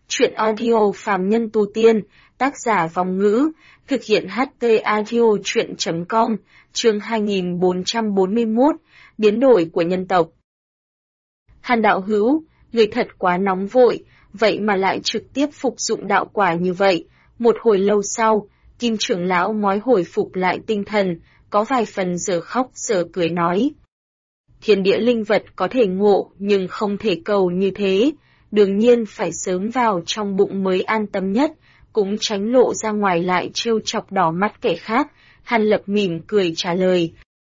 Truyện audio phàm nhân tu tiên, tác giả Vong Ngữ, thực hiện HT audio truyện.com, chương 2441, biến đổi của nhân tộc. Hàn đạo hữu, người thật quá nóng vội, vậy mà lại trực tiếp phục dụng đạo quả như vậy. Một hồi lâu sau, Kim trưởng lão mới hồi phục lại tinh thần, có vài phần giờ khóc giờ cười nói. Thiên địa linh vật có thể ngộ nhưng không thể cầu như thế, đương nhiên phải sớm vào trong bụng mới an tâm nhất, cũng tránh lộ ra ngoài lại trêu chọc đỏ mắt kẻ khác. Hàn Lập mỉm cười trả lời.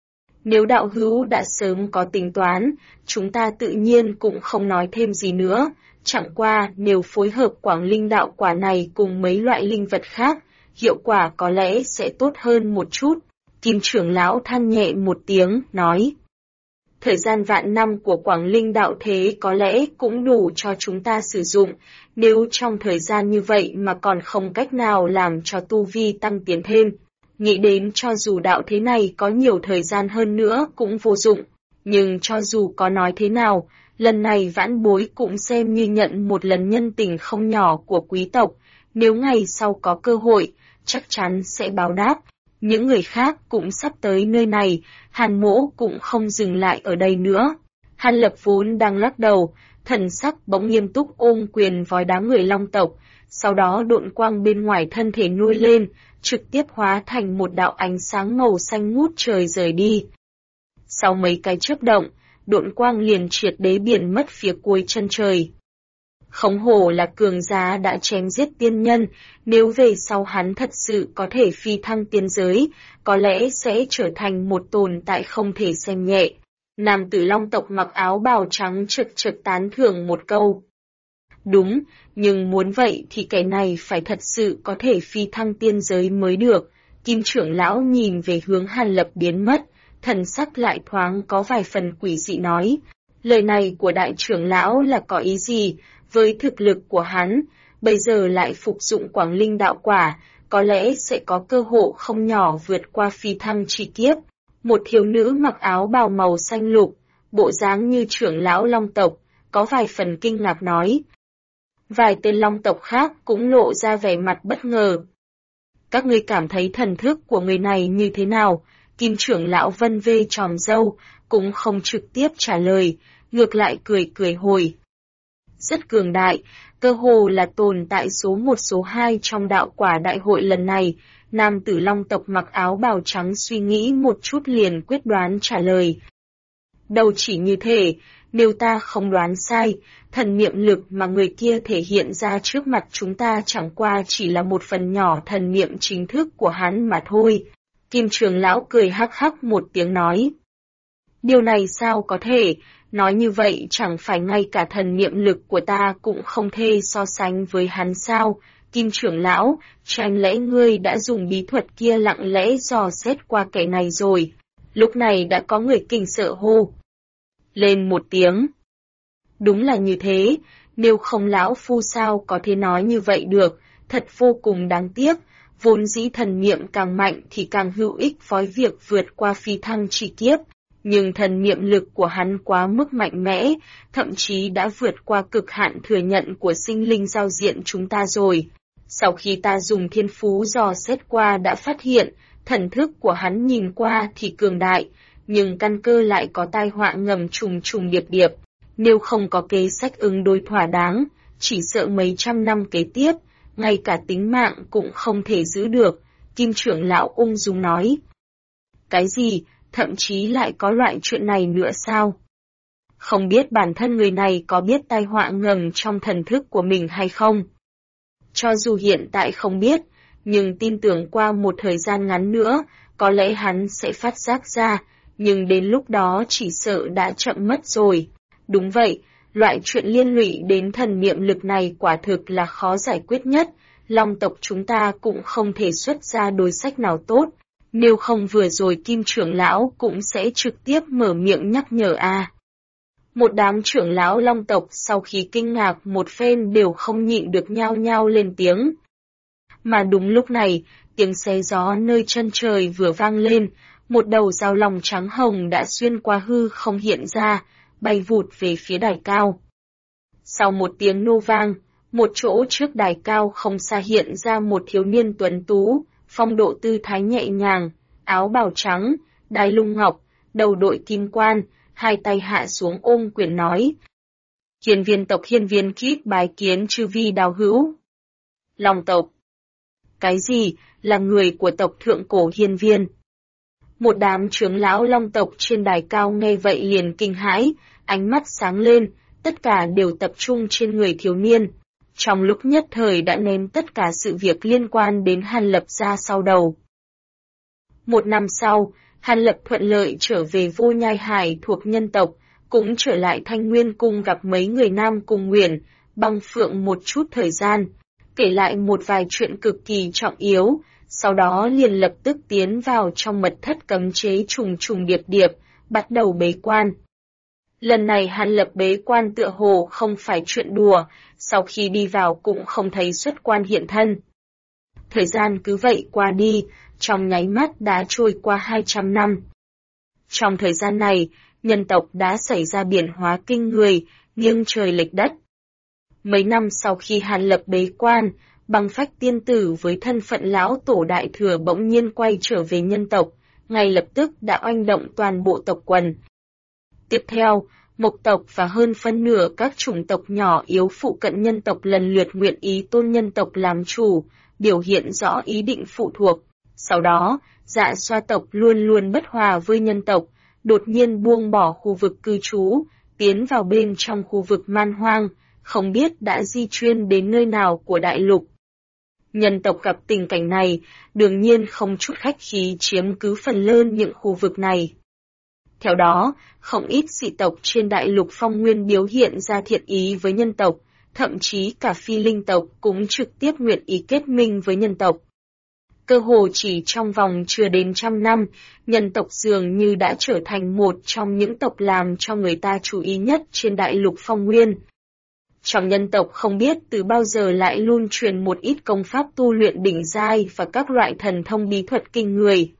Nếu đạo hữu đã sớm có tính toán, chúng ta tự nhiên cũng không nói thêm gì nữa, chẳng qua nếu phối hợp Quảng Linh đạo quả này cùng mấy loại linh vật khác, hiệu quả có lẽ sẽ tốt hơn một chút. Kim trưởng lão than nhẹ một tiếng, nói. Thời gian vạn năm của Quảng Linh đạo thế có lẽ cũng đủ cho chúng ta sử dụng, nếu trong thời gian như vậy mà còn không cách nào làm cho tu vi tăng tiến thêm. Nghĩ đến cho dù đạo thế này có nhiều thời gian hơn nữa cũng vô dụng, nhưng cho dù có nói thế nào, lần này vãn bối cũng xem như nhận một lần nhân tình không nhỏ của quý tộc, nếu ngày sau có cơ hội, chắc chắn sẽ báo đáp. Những người khác cũng sắp tới nơi này, Hàn Mỗ cũng không dừng lại ở đây nữa. Hàn Lập vốn đang lắc đầu, thần sắc bỗng nghiêm túc ôm quyền vói đám người Long tộc, sau đó độn quang bên ngoài thân thể nuôi lên, trực tiếp hóa thành một đạo ánh sáng màu xanh ngút trời rời đi. Sau mấy cái chớp động, độn quang liền triệt để biến mất phía cuối chân trời. Không hổ là cường giá đã chém giết tiên nhân, nếu về sau hắn thật sự có thể phi thăng tiên giới, có lẽ sẽ trở thành một tồn tại không thể xem nhẹ. Nam tử Long tộc mặc áo bào trắng trực tán thưởng một câu. Đúng, nhưng muốn vậy thì cái này phải thật sự có thể phi thăng tiên giới mới được. Kim trưởng lão nhìn về hướng Hàn Lập biến mất, thần sắc lại thoáng có vài phần quỷ dị nói. Lời này của đại trưởng lão là có ý gì? Với thực lực của hắn, bây giờ lại phục dụng Quảng Linh đạo quả, có lẽ sẽ có cơ hội không nhỏ vượt qua phi thăng chi kiếp. Một thiếu nữ mặc áo bào màu xanh lục, bộ dáng như trưởng lão Long tộc, có vài phần kinh ngạc nói. Vài tên Long tộc khác cũng lộ ra vẻ mặt bất ngờ. Các ngươi cảm thấy thần thức của người này như thế nào? Kim trưởng lão vân vê tròm râu, cũng không trực tiếp trả lời, ngược lại cười hồi. Rất cường đại, cơ hồ là tồn tại số 1 số 2 trong đạo quả đại hội lần này. Nam tử Long tộc mặc áo bào trắng suy nghĩ một chút liền quyết đoán trả lời. Đâu chỉ như thế, nếu ta không đoán sai, thần niệm lực mà người kia thể hiện ra trước mặt chúng ta chẳng qua chỉ là một phần nhỏ thần niệm chính thức của hắn mà thôi. Kim trưởng lão cười hắc hắc một tiếng nói. Điều này sao có thể, nói như vậy chẳng phải ngay cả thần niệm lực của ta cũng không thể so sánh với hắn sao? Kim trưởng lão, chẳng lẽ ngươi đã dùng bí thuật kia lặng lẽ dò xét qua kẻ này rồi? Lúc này đã có người kinh sợ hô lên một tiếng. Đúng là như thế, nếu không lão phu sao có thể nói như vậy được, thật vô cùng đáng tiếc, vốn dĩ thần niệm càng mạnh thì càng hữu ích với việc vượt qua phi thăng chi kiếp, nhưng thần niệm lực của hắn quá mức mạnh mẽ, thậm chí đã vượt qua cực hạn thừa nhận của sinh linh giao diện chúng ta rồi. Sau khi ta dùng thiên phú dò xét qua đã phát hiện, thần thức của hắn nhìn qua thì cường đại, nhưng căn cơ lại có tai họa ngầm trùng điệp. Nếu không có kế sách ứng đối thỏa đáng, chỉ sợ mấy trăm năm kế tiếp, ngay cả tính mạng cũng không thể giữ được. Kim trưởng lão ung dung nói. Cái gì, thậm chí lại có loại chuyện này nữa sao? Không biết bản thân người này có biết tai họa ngầm trong thần thức của mình hay không? Cho dù hiện tại không biết, nhưng tin tưởng qua một thời gian ngắn nữa, có lẽ hắn sẽ phát giác ra, nhưng đến lúc đó chỉ sợ đã chậm mất rồi. Đúng vậy, loại chuyện liên lụy đến thần niệm lực này quả thực là khó giải quyết nhất, Long tộc chúng ta cũng không thể xuất ra đối sách nào tốt, nếu không vừa rồi Kim trưởng lão cũng sẽ trực tiếp mở miệng nhắc nhở a. Một đám trưởng lão Long tộc sau khi kinh ngạc một phen đều không nhịn được nhao nhao lên tiếng. Mà đúng lúc này, tiếng xé gió nơi chân trời vừa vang lên, một đầu dao long trắng hồng đã xuyên qua hư không hiện ra, bay vụt về phía đài cao. Sau một tiếng nô vang, Một chỗ trước đài cao không xa hiện ra một thiếu niên tuấn tú, phong độ tư thái nhẹ nhàng, áo bào trắng, đai lung ngọc, đầu đội kim quan, hai tay hạ xuống ôm quyền nói. Hiên viên tộc Hiên viên kíp bái kiến chư vi đạo hữu. Long tộc. Cái gì, là người của tộc thượng cổ Hiên viên? Một đám trưởng lão Long tộc trên đài cao nghe vậy liền kinh hãi, ánh mắt sáng lên, tất cả đều tập trung trên người thiếu niên. Trong lúc nhất thời đã ném tất cả sự việc liên quan đến Hàn Lập ra sau đầu. Một năm sau, Hàn Lập thuận lợi trở về Vô Nhai Hải thuộc nhân tộc, cũng trở lại Thanh Nguyên Cung gặp mấy người nam cùng Nguyền, Băng Phượng một chút thời gian, kể lại một vài chuyện cực kỳ trọng yếu, sau đó liền lập tức tiến vào trong mật thất cấm chế trùng trùng điệp điệp, bắt đầu bế quan. Lần này Hàn Lập bế quan tựa hồ không phải chuyện đùa, sau khi đi vào cũng không thấy xuất quan hiện thân. Thời gian cứ vậy qua đi, trong nháy mắt đã trôi qua 200 năm. Trong thời gian này, nhân tộc đã xảy ra biến hóa kinh người, nghiêng trời lệch đất. Mấy năm sau khi Hàn Lập bế quan, Băng Phách tiên tử với thân phận lão tổ đại thừa bỗng nhiên quay trở về nhân tộc, ngay lập tức đã oanh động toàn bộ tộc quần. Tiếp theo, Mộc tộc và hơn phân nửa các chủng tộc nhỏ yếu phụ cận nhân tộc lần lượt nguyện ý tôn nhân tộc làm chủ, biểu hiện rõ ý định phụ thuộc. Sau đó, Dạ Xoa tộc luôn luôn bất hòa với nhân tộc, đột nhiên buông bỏ khu vực cư trú, tiến vào bên trong khu vực man hoang, không biết đã di chuyển đến nơi nào của đại lục. Nhân tộc gặp tình cảnh này, đương nhiên không chút khách khí chiếm cứ phần lớn những khu vực này. Theo đó, không ít dị tộc trên đại lục phong nguyên biểu hiện ra thiện ý với nhân tộc, thậm chí cả phi linh tộc cũng trực tiếp nguyện ý kết minh với nhân tộc. Cơ hồ chỉ trong vòng chưa đến 100 năm, nhân tộc dường như đã trở thành một trong những tộc làm cho người ta chú ý nhất trên đại lục phong nguyên. Trong nhân tộc không biết từ bao giờ lại luôn truyền một ít công pháp tu luyện đỉnh giai và các loại thần thông bí thuật kinh người.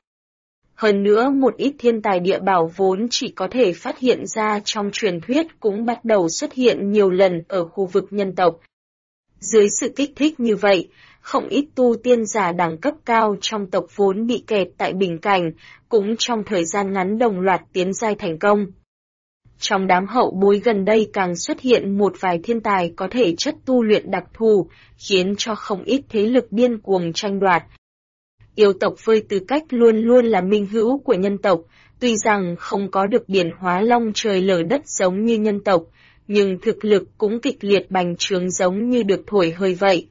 Hơn nữa một ít thiên tài địa bảo vốn chỉ có thể phát hiện ra trong truyền thuyết cũng bắt đầu xuất hiện nhiều lần ở khu vực nhân tộc. Dưới sự kích thích như vậy, không ít tu tiên giả đẳng cấp cao trong tộc vốn bị kẹt tại bình cảnh, cũng trong thời gian ngắn đồng loạt tiến giai thành công. Trong đám hậu bối gần đây càng xuất hiện một vài thiên tài có thể chất tu luyện đặc thù, khiến cho không ít thế lực điên cuồng tranh đoạt. Yêu tộc với tư cách luôn luôn là minh hữu của nhân tộc, tuy rằng không có được điển hóa long trời lở đất giống như nhân tộc, nhưng thực lực cũng kịch liệt bành trướng giống như được thổi hơi vậy.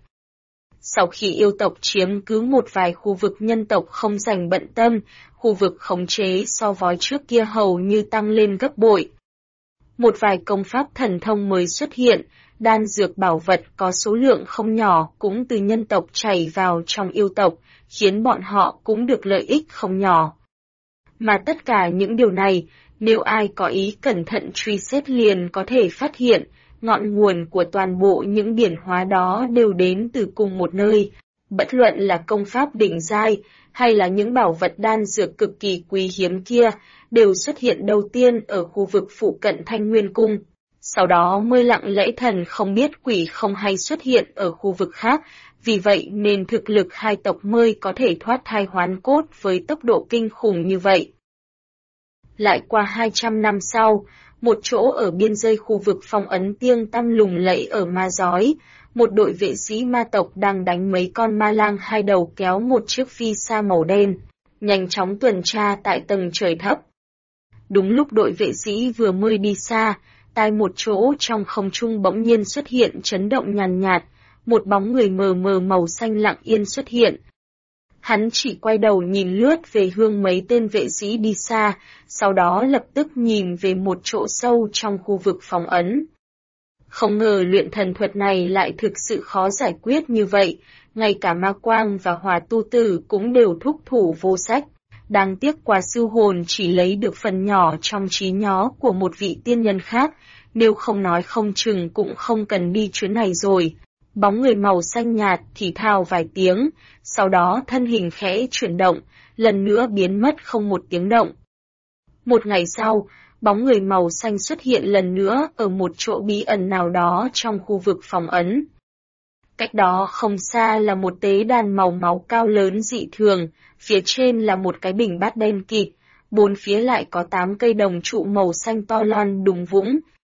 Sau khi yêu tộc chiếm cứ một vài khu vực nhân tộc không dành bận tâm, khu vực khống chế so với trước kia hầu như tăng lên gấp bội. Một vài công pháp thần thông mới xuất hiện, đan dược bảo vật có số lượng không nhỏ cũng từ nhân tộc chảy vào trong yêu tộc, khiến bọn họ cũng được lợi ích không nhỏ. Mà tất cả những điều này, nếu ai có ý cẩn thận truy xét liền có thể phát hiện, ngọn nguồn của toàn bộ những điển hóa đó đều đến từ cùng một nơi, bất luận là công pháp đỉnh giai, hay là những bảo vật đan dược cực kỳ quý hiếm kia, đều xuất hiện đầu tiên ở khu vực phụ cận Thanh Nguyên Cung. Sau đó mới lặng lẽ thần không biết quỷ không hay xuất hiện ở khu vực khác, vì vậy nên thực lực hai tộc mới có thể thoát thai hoán cốt với tốc độ kinh khủng như vậy. Lại qua 200 năm sau, một chỗ ở biên giới khu vực phong ấn tiếng tăm lùng lẫy ở Ma Giói, một đội vệ sĩ ma tộc đang đánh mấy con ma lang hai đầu kéo một chiếc phi sa màu đen, nhanh chóng tuần tra tại tầng trời thấp. Đúng lúc đội vệ sĩ vừa mới đi xa, tại một chỗ trong không trung bỗng nhiên xuất hiện chấn động nhàn nhạt, một bóng người mờ mờ màu xanh lặng yên xuất hiện. Hắn chỉ quay đầu nhìn lướt về hướng mấy tên vệ sĩ đi xa, sau đó lập tức nhìn về một chỗ sâu trong khu vực phòng ấn. Không ngờ luyện thần thuật này lại thực sự khó giải quyết như vậy, ngay cả Ma Quang và Hòa Tu Tử cũng đều thúc thủ vô sách. Đáng tiếc quả sư hồn chỉ lấy được phần nhỏ trong trí nhớ của một vị tiên nhân khác, nếu không nói không chừng cũng không cần đi chuyến này rồi. Bóng người màu xanh nhạt thì thào vài tiếng, sau đó thân hình khẽ chuyển động, lần nữa biến mất không một tiếng động. Một ngày sau, bóng người màu xanh xuất hiện lần nữa ở một chỗ bí ẩn nào đó trong khu vực phòng ấn. Cách đó không xa là một tế đàn màu máu cao lớn dị thường, phía trên là một cái bình bát đen kịt, bốn phía lại có 8 cây đồng trụ màu xanh to lon đùng vũng.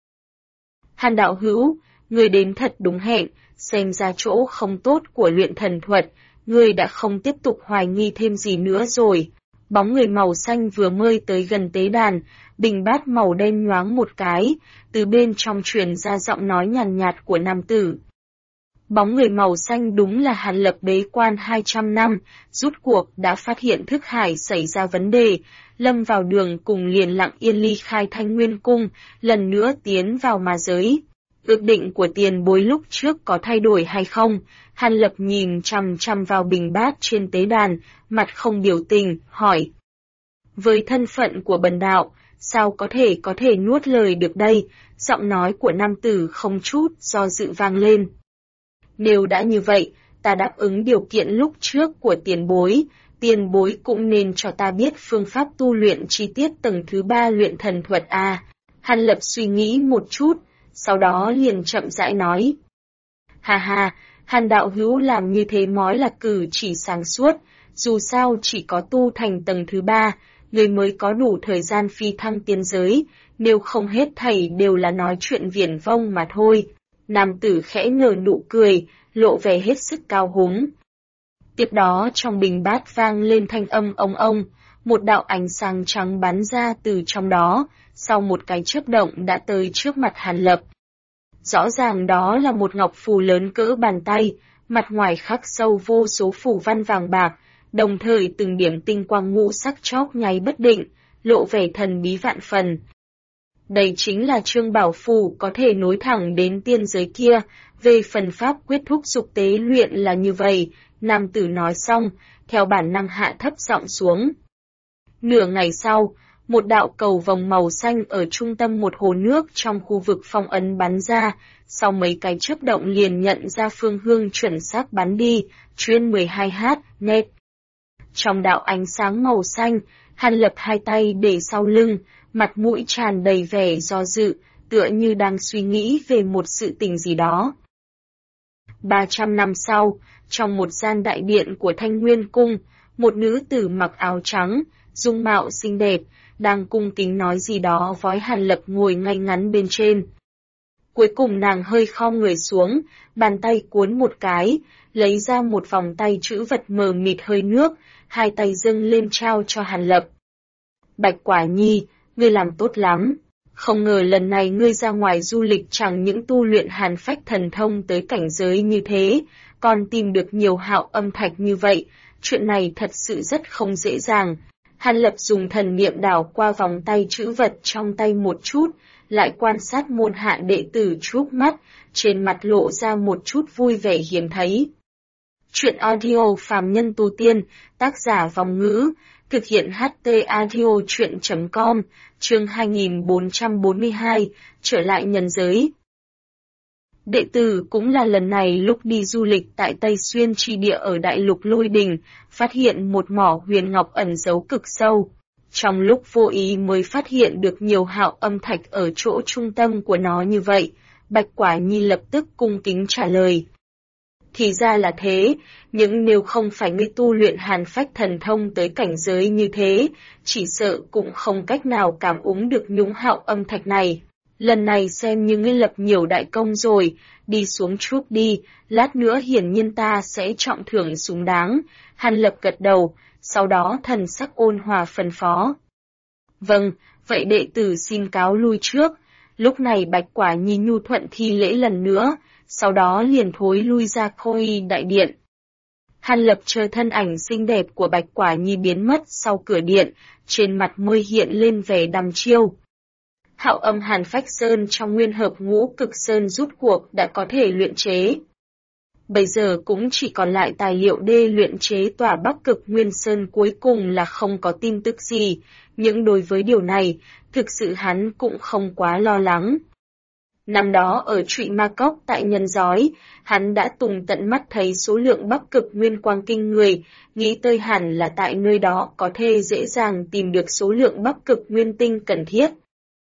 Hàn đạo hữu, người đến thật đúng hẹn, xem ra chỗ không tốt của luyện thần thuật, người đã không tiếp tục hoài nghi thêm gì nữa rồi. Bóng người màu xanh vừa mới tới gần tế đàn, bình bát màu đen nhoáng một cái, từ bên trong truyền ra giọng nói nhàn nhạt của nam tử. Bóng người màu xanh đúng là Hàn Lập bế quan 200 năm, rút cuộc đã phát hiện thức hải xảy ra vấn đề, lâm vào đường cùng liền lặng yên ly khai Thanh Nguyên Cung, lần nữa tiến vào ma giới. Ước định của tiền bối lúc trước có thay đổi hay không? Hàn Lập nhìn chằm chằm vào bình bát trên tế đàn, mặt không biểu tình, hỏi. Với thân phận của bần đạo, sao có thể nuốt lời được đây? Giọng nói của nam tử không chút do dự vang lên. Nếu đã như vậy, ta đáp ứng điều kiện lúc trước của tiền bối cũng nên cho ta biết phương pháp tu luyện chi tiết tầng thứ 3 luyện thần thuật a. Hàn Lập suy nghĩ một chút, sau đó liền chậm rãi nói. Ha ha, Hàn đạo hữu làm như thế mói là cử chỉ sáng suốt, dù sao chỉ có tu thành tầng thứ 3, người mới có đủ thời gian phi thăng tiên giới, nếu không hết thảy đều là nói chuyện viển vông mà thôi. Nam tử khẽ nở nụ cười, lộ vẻ hết sức cao hứng. Tiếp đó trong bình bát vang lên thanh âm ông, một đạo ánh sáng trắng bắn ra từ trong đó, sau một cái chớp động đã tới trước mặt Hàn Lập. Rõ ràng đó là một ngọc phù lớn cỡ bàn tay, mặt ngoài khắc sâu vô số phù văn vàng bạc, đồng thời từng điểm tinh quang ngũ sắc chóp nháy bất định, lộ vẻ thần bí vạn phần. Đây chính là Trương Bảo Phù có thể nối thẳng đến tiên giới kia, về phần pháp quyết thúc dục tế luyện là như vậy, nam tử nói xong, theo bản năng hạ thấp giọng xuống. Nửa ngày sau, một đạo cầu vòng màu xanh ở trung tâm một hồ nước trong khu vực phong ấn bắn ra, sau mấy cái chớp động liền nhận ra phương hướng chuẩn xác bắn đi, chuyên 12h, net. Trong đạo ánh sáng màu xanh, Hàn Lập hai tay để sau lưng, mặt mũi tràn đầy vẻ do dự, tựa như đang suy nghĩ về một sự tình gì đó. 300 năm sau, trong một gian đại điện của Thanh Nguyên Cung, một nữ tử mặc áo trắng, dung mạo xinh đẹp, đang cung kính nói gì đó với Hàn Lập ngồi ngay ngắn bên trên. Cuối cùng nàng hơi khom người xuống, bàn tay cuốn một cái, lấy ra một vòng tay chữ vật mờ mịt hơi nước, hai tay dâng lên trao cho Hàn Lập. Bạch Quả Nhi, ngươi làm tốt lắm. Không ngờ lần này ngươi ra ngoài du lịch chẳng những tu luyện hàn phách thần thông tới cảnh giới như thế, còn tìm được nhiều hạo âm thạch như vậy, chuyện này thật sự rất không dễ dàng. Hàn Lập dùng thần niệm đảo qua vòng tay chữ vật trong tay một chút, lại quan sát môn hạ đệ tử chúc mắt, trên mặt lộ ra một chút vui vẻ hiếm thấy. Chuyện audio phàm nhân tu tiên, tác giả Vòng Ngữ, thực hiện HT audio chuyện.com, chương 2442, trở lại nhân giới. Đệ tử cũng là lần này lúc đi du lịch tại Tây Xuyên chi địa ở đại lục Lôi Đình, phát hiện một mỏ huyền ngọc ẩn giấu cực sâu. Trong lúc vô ý mới phát hiện được nhiều hạo âm thạch ở chỗ trung tâm của nó như vậy, Bạch Quả Nhi lập tức cung kính trả lời. Thì ra là thế, nhưng nếu không phải ngươi tu luyện hàn phách thần thông tới cảnh giới như thế, chỉ sợ cũng không cách nào cảm ứng được nhúng hạo âm thạch này. Lần này xem như ngươi lập nhiều đại công rồi, đi xuống chút đi, lát nữa hiển nhiên ta sẽ trọng thưởng xứng đáng. Hàn Lập gật đầu, sau đó thần sắc ôn hòa phân phó. Vâng, vậy đệ tử xin cáo lui trước. Lúc này Bạch Quả Nhi nhu thuận thi lễ lần nữa, sau đó liền thối lui ra Khôi đại điện. Hàn Lập chờ thân ảnh xinh đẹp của Bạch Quả Nhi biến mất sau cửa điện, trên mặt mới hiện lên vẻ đăm chiêu. Hạo âm hàn phách sơn trong nguyên hợp ngũ cực sơn rút cuộc đã có thể luyện chế. Bây giờ cũng chỉ còn lại tài liệu đê luyện chế tòa Bắc Cực Nguyên Sơn cuối cùng là không có tin tức gì, nhưng đối với điều này, thực sự hắn cũng không quá lo lắng. Năm đó ở Trụy Ma Cốc tại Nhân Giói, hắn đã tùng tận mắt thấy số lượng Bắc Cực Nguyên Quang kinh người, nghĩ tới hẳn là tại nơi đó có thể dễ dàng tìm được số lượng Bắc Cực Nguyên Tinh cần thiết.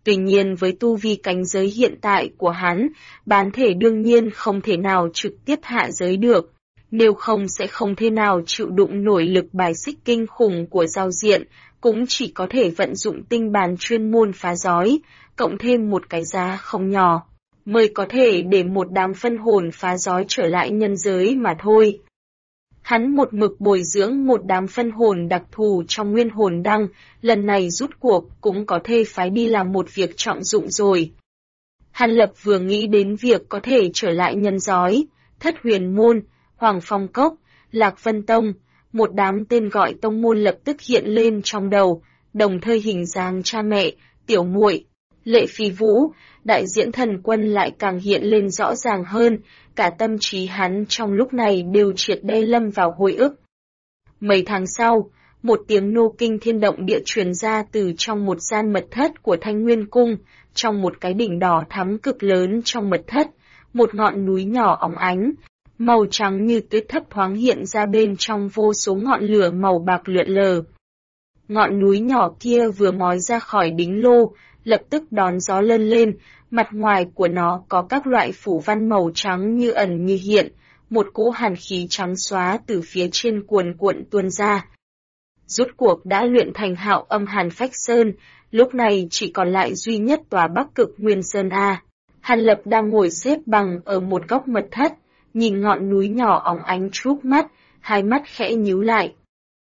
Tuy nhiên với tu vi cảnh giới hiện tại của hắn, bán thể đương nhiên không thể nào trực tiếp hạ giới được, nếu không sẽ không thể nào chịu đựng nổi lực bài xích kinh khủng của giao diện, cũng chỉ có thể vận dụng tinh bàn chuyên môn phá giói, cộng thêm một cái giá không nhỏ, mới có thể để một đám phân hồn phá giói trở lại nhân giới mà thôi. Hắn một mực bồi dưỡng một đám phân hồn đặc thù trong nguyên hồn đăng, lần này rút cuộc cũng có thể phái đi làm một việc trọng dụng rồi. Hàn Lập vừa nghĩ đến việc có thể trở lại nhân giới, Thất Huyền Môn, Hoàng Phong Cốc, Lạc Vân Tông, một đám tên gọi tông môn lập tức hiện lên trong đầu, đồng thời hình dáng cha mẹ, tiểu muội, Lệ Phi Vũ, đại diễn thần quân lại càng hiện lên rõ ràng hơn, cả tâm trí hắn trong lúc này đều triệt để lâm vào hồi ức. Mấy tháng sau, một tiếng nô kinh thiên động địa truyền ra từ trong một gian mật thất của Thanh Nguyên Cung, trong một cái đỉnh đỏ thắm cực lớn trong mật thất, một ngọn núi nhỏ óng ánh, màu trắng như tuyết thấp thoáng hiện ra bên trong vô số ngọn lửa màu bạc lượn lờ. Ngọn núi nhỏ kia vừa mói ra khỏi đính lô, lập tức đón gió lân lên, mặt ngoài của nó có các loại phủ văn màu trắng như ẩn như hiện, một cỗ hàn khí trắng xóa từ phía trên cuồn cuộn tuôn ra. Rốt cuộc đã luyện thành Hạo Âm Hàn Phách Sơn, lúc này chỉ còn lại duy nhất tòa Bắc Cực Nguyên Sơn A. Hàn Lập đang ngồi xếp bằng ở một góc mật thất, nhìn ngọn núi nhỏ óng ánh chớp mắt, hai mắt khẽ nhíu lại.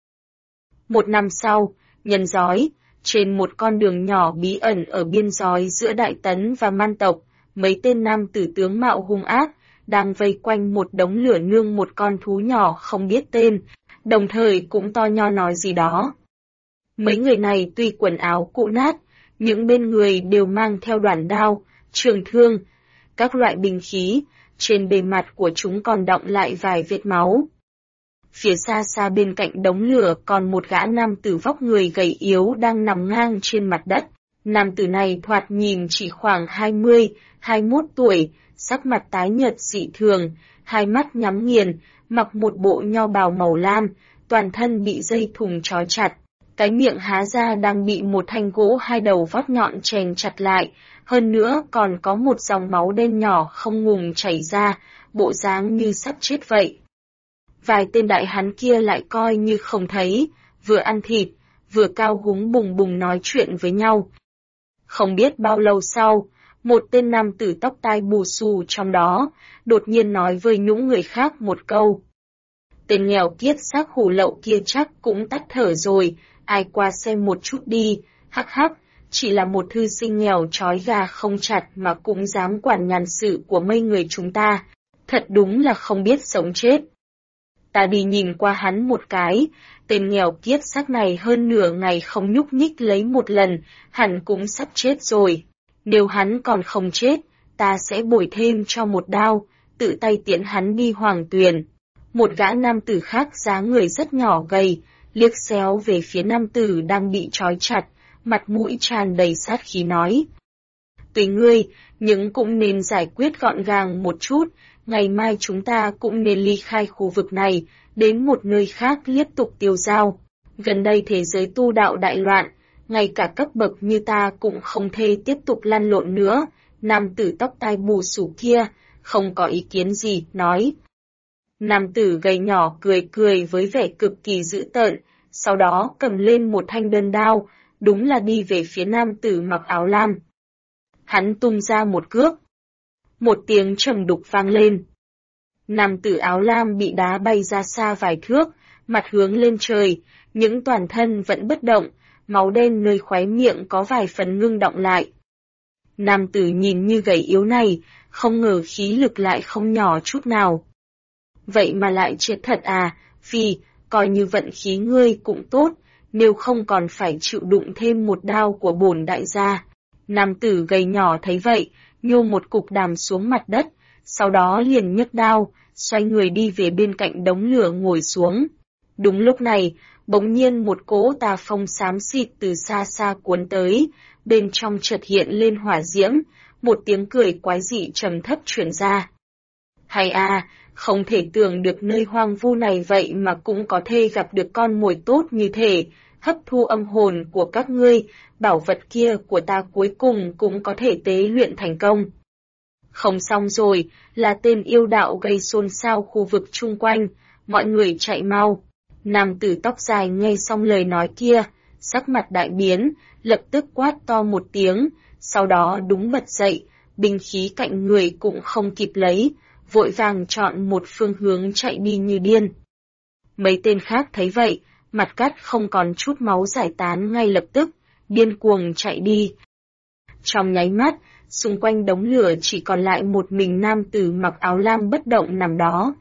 Một năm sau, nhân giới, trên một con đường nhỏ bí ẩn ở biên giới giữa Đại Tấn và Man tộc, mấy tên nam tử tướng mạo hung ác, đang vây quanh một đống lửa nương một con thú nhỏ không biết tên, đồng thời cũng to nho nói gì đó. Mấy người này tuy quần áo cũ nát, những bên người đều mang theo đoản đao, trường thương, các loại binh khí, trên bề mặt của chúng còn đọng lại vài vết máu. Phía xa xa bên cạnh đống lửa còn một gã nam tử vóc người gầy yếu đang nằm ngang trên mặt đất. Nam tử này thoạt nhìn chỉ khoảng 20, 21 tuổi, sắc mặt tái nhợt dị thường, hai mắt nhắm nghiền, mặc một bộ nho bào màu lam, toàn thân bị dây thừng trói chặt. Cái miệng há ra đang bị một thanh gỗ hai đầu vót nhọn chèn chặt lại, hơn nữa còn có một dòng máu đen nhỏ không ngừng chảy ra, bộ dáng như sắp chết vậy. Vài tên đại hán kia lại coi như không thấy, vừa ăn thịt, vừa cao hứng bùng bùng nói chuyện với nhau. Không biết bao lâu sau, một tên nam tử tóc tai bù xù trong đó, đột nhiên nói với những người khác một câu. Tên nghèo kiết xác hủ lậu kia chắc cũng tắt thở rồi, ai qua xem một chút đi, hắc hắc, chỉ là một thư sinh nghèo trói gà không chặt mà cũng dám quản nhàn sự của mấy người chúng ta, thật đúng là không biết sống chết. Ta đi nhìn qua hắn một cái, tên nghèo kiết xác này hơn nửa ngày không nhúc nhích lấy một lần, hẳn cũng sắp chết rồi. Nếu hắn còn không chết, ta sẽ bồi thêm cho một đao, tự tay tiễn hắn đi Hoàng Tuyền. Một gã nam tử khác dáng người rất nhỏ gầy, liếc xéo về phía nam tử đang bị trói chặt, mặt mũi tràn đầy sát khí nói. Tùy ngươi, nhưng cũng nên giải quyết gọn gàng một chút, ngày mai chúng ta cũng nên ly khai khu vực này, đến một nơi khác tiếp tục tiêu dao. Gần đây thế giới tu đạo đại loạn, ngay cả cấp bậc như ta cũng không thể tiếp tục lăn lộn nữa. Nam tử tóc tai bù xù kia, không có ý kiến gì, nói. Nam tử gầy nhỏ cười cười với vẻ cực kỳ dữ tợn, sau đó cầm lên một thanh đơn đao, đúng là đi về phía nam tử mặc áo lam. Hắn tung ra một cước. Một tiếng trầm đục vang lên. Nam tử áo lam bị đá bay ra xa vài thước, mặt hướng lên trời, những toàn thân vẫn bất động, máu đen nơi khóe miệng có vài phần ngưng đọng lại. Nam tử nhìn như gầy yếu này, không ngờ khí lực lại không nhỏ chút nào. Vậy mà lại chết thật à, vì, coi như vận khí ngươi cũng tốt, nếu không còn phải chịu đụng thêm một đao của bổn đại gia. Nam tử gầy nhỏ thấy vậy, nhô một cục đàm xuống mặt đất, sau đó liền nhấc đao, xoay người đi về bên cạnh đống lửa ngồi xuống. Đúng lúc này, bỗng nhiên một cỗ tà phong xám xịt từ xa xa cuốn tới, bên trong chợt hiện lên hỏa diễm, một tiếng cười quái dị trầm thấp truyền ra. Hay à, không thể tưởng được nơi hoang vu này vậy mà cũng có thể gặp được con mồi tốt như thế, hấp thu âm hồn của các ngươi, bảo vật kia của ta cuối cùng cũng có thể tế luyện thành công. Không xong rồi, là tên yêu đạo gây xôn xao khu vực chung quanh, mọi người chạy mau. Nam tử tóc dài nghe xong lời nói kia, sắc mặt đại biến, lập tức quát to một tiếng, sau đó đúng bật dậy, binh khí cạnh người cũng không kịp lấy, vội vàng chọn một phương hướng chạy đi như điên. Mấy tên khác thấy vậy, mặt cắt không còn chút máu giải tán ngay lập tức, điên cuồng chạy đi. Trong nháy mắt, xung quanh đống lửa chỉ còn lại một mình nam tử mặc áo lam bất động nằm đó.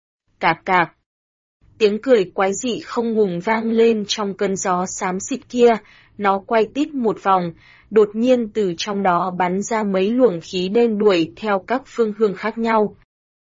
Cạc cạc. Tiếng cười quái dị không ngừng vang lên trong cơn gió xám xịt kia, nó quay tít một vòng, đột nhiên từ trong đó bắn ra mấy luồng khí đen đuổi theo các phương hướng khác nhau.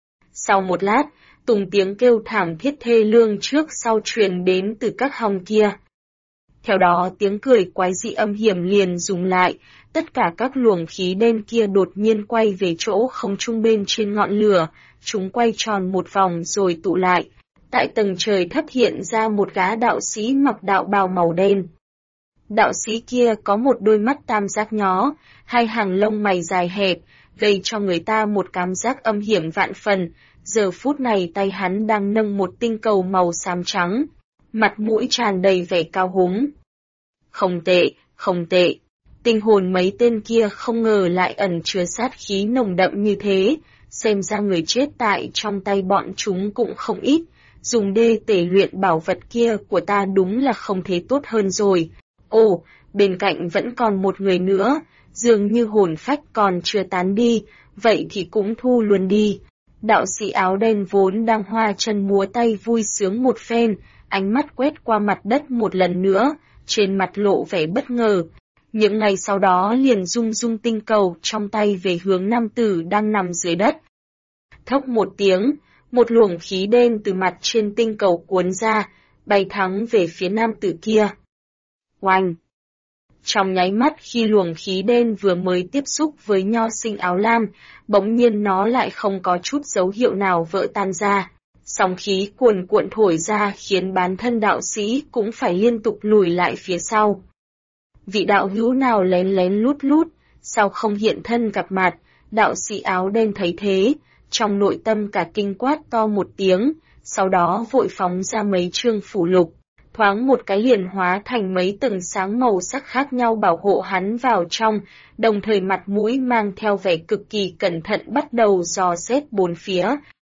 Sau một lát, từng tiếng kêu thảm thiết thê lương trước sau truyền đến từ các hòng kia. Theo đó tiếng cười quái dị âm hiểm liền dừng lại, tất cả các luồng khí đen kia đột nhiên quay về chỗ không trung bên trên ngọn lửa, chúng quay tròn một vòng rồi tụ lại. Tại tầng trời thấp hiện ra một gã đạo sĩ mặc đạo bào màu đen. Đạo sĩ kia có một đôi mắt tam giác nhó, hai hàng lông mày dài hẹp, gây cho người ta một cảm giác âm hiểm vạn phần. Giờ phút này tay hắn đang nâng một tinh cầu màu xám trắng, mặt mũi tràn đầy vẻ cao hứng. Không tệ, không tệ. Tinh hồn mấy tên kia không ngờ lại ẩn chứa sát khí nồng đậm như thế, xem ra người chết tại trong tay bọn chúng cũng không ít. Dùng đê tể luyện bảo vật kia của ta đúng là không thể tốt hơn rồi. Ồ, bên cạnh vẫn còn một người nữa, dường như hồn phách còn chưa tán đi, vậy thì cũng thu luôn đi. Đạo sĩ áo đen vốn đang hoa chân múa tay vui sướng một phen, ánh mắt quét qua mặt đất một lần nữa, trên mặt lộ vẻ bất ngờ. Những ngày sau đó liền rung rung tinh cầu trong tay về hướng nam tử đang nằm dưới đất. Thốc một tiếng, một luồng khí đen từ mặt trên tinh cầu cuốn ra, bay thẳng về phía nam tử kia. Oanh! Trong nháy mắt khi luồng khí đen vừa mới tiếp xúc với nho sinh áo lam, bỗng nhiên nó lại không có chút dấu hiệu nào vỡ tan ra. Sóng khí cuồn cuộn thổi ra khiến bản thân đạo sĩ cũng phải liên tục lùi lại phía sau. Vị đạo hữu nào lén lén lút lút, sao không hiện thân gặp mặt, đạo sĩ áo đen thấy thế, trong nội tâm cả kinh quát to một tiếng, sau đó vội phóng ra mấy chương phủ lục, thoáng một cái liền hóa thành mấy tầng sáng màu sắc khác nhau bảo hộ hắn vào trong, đồng thời mặt mũi mang theo vẻ cực kỳ cẩn thận bắt đầu dò xét bốn phía.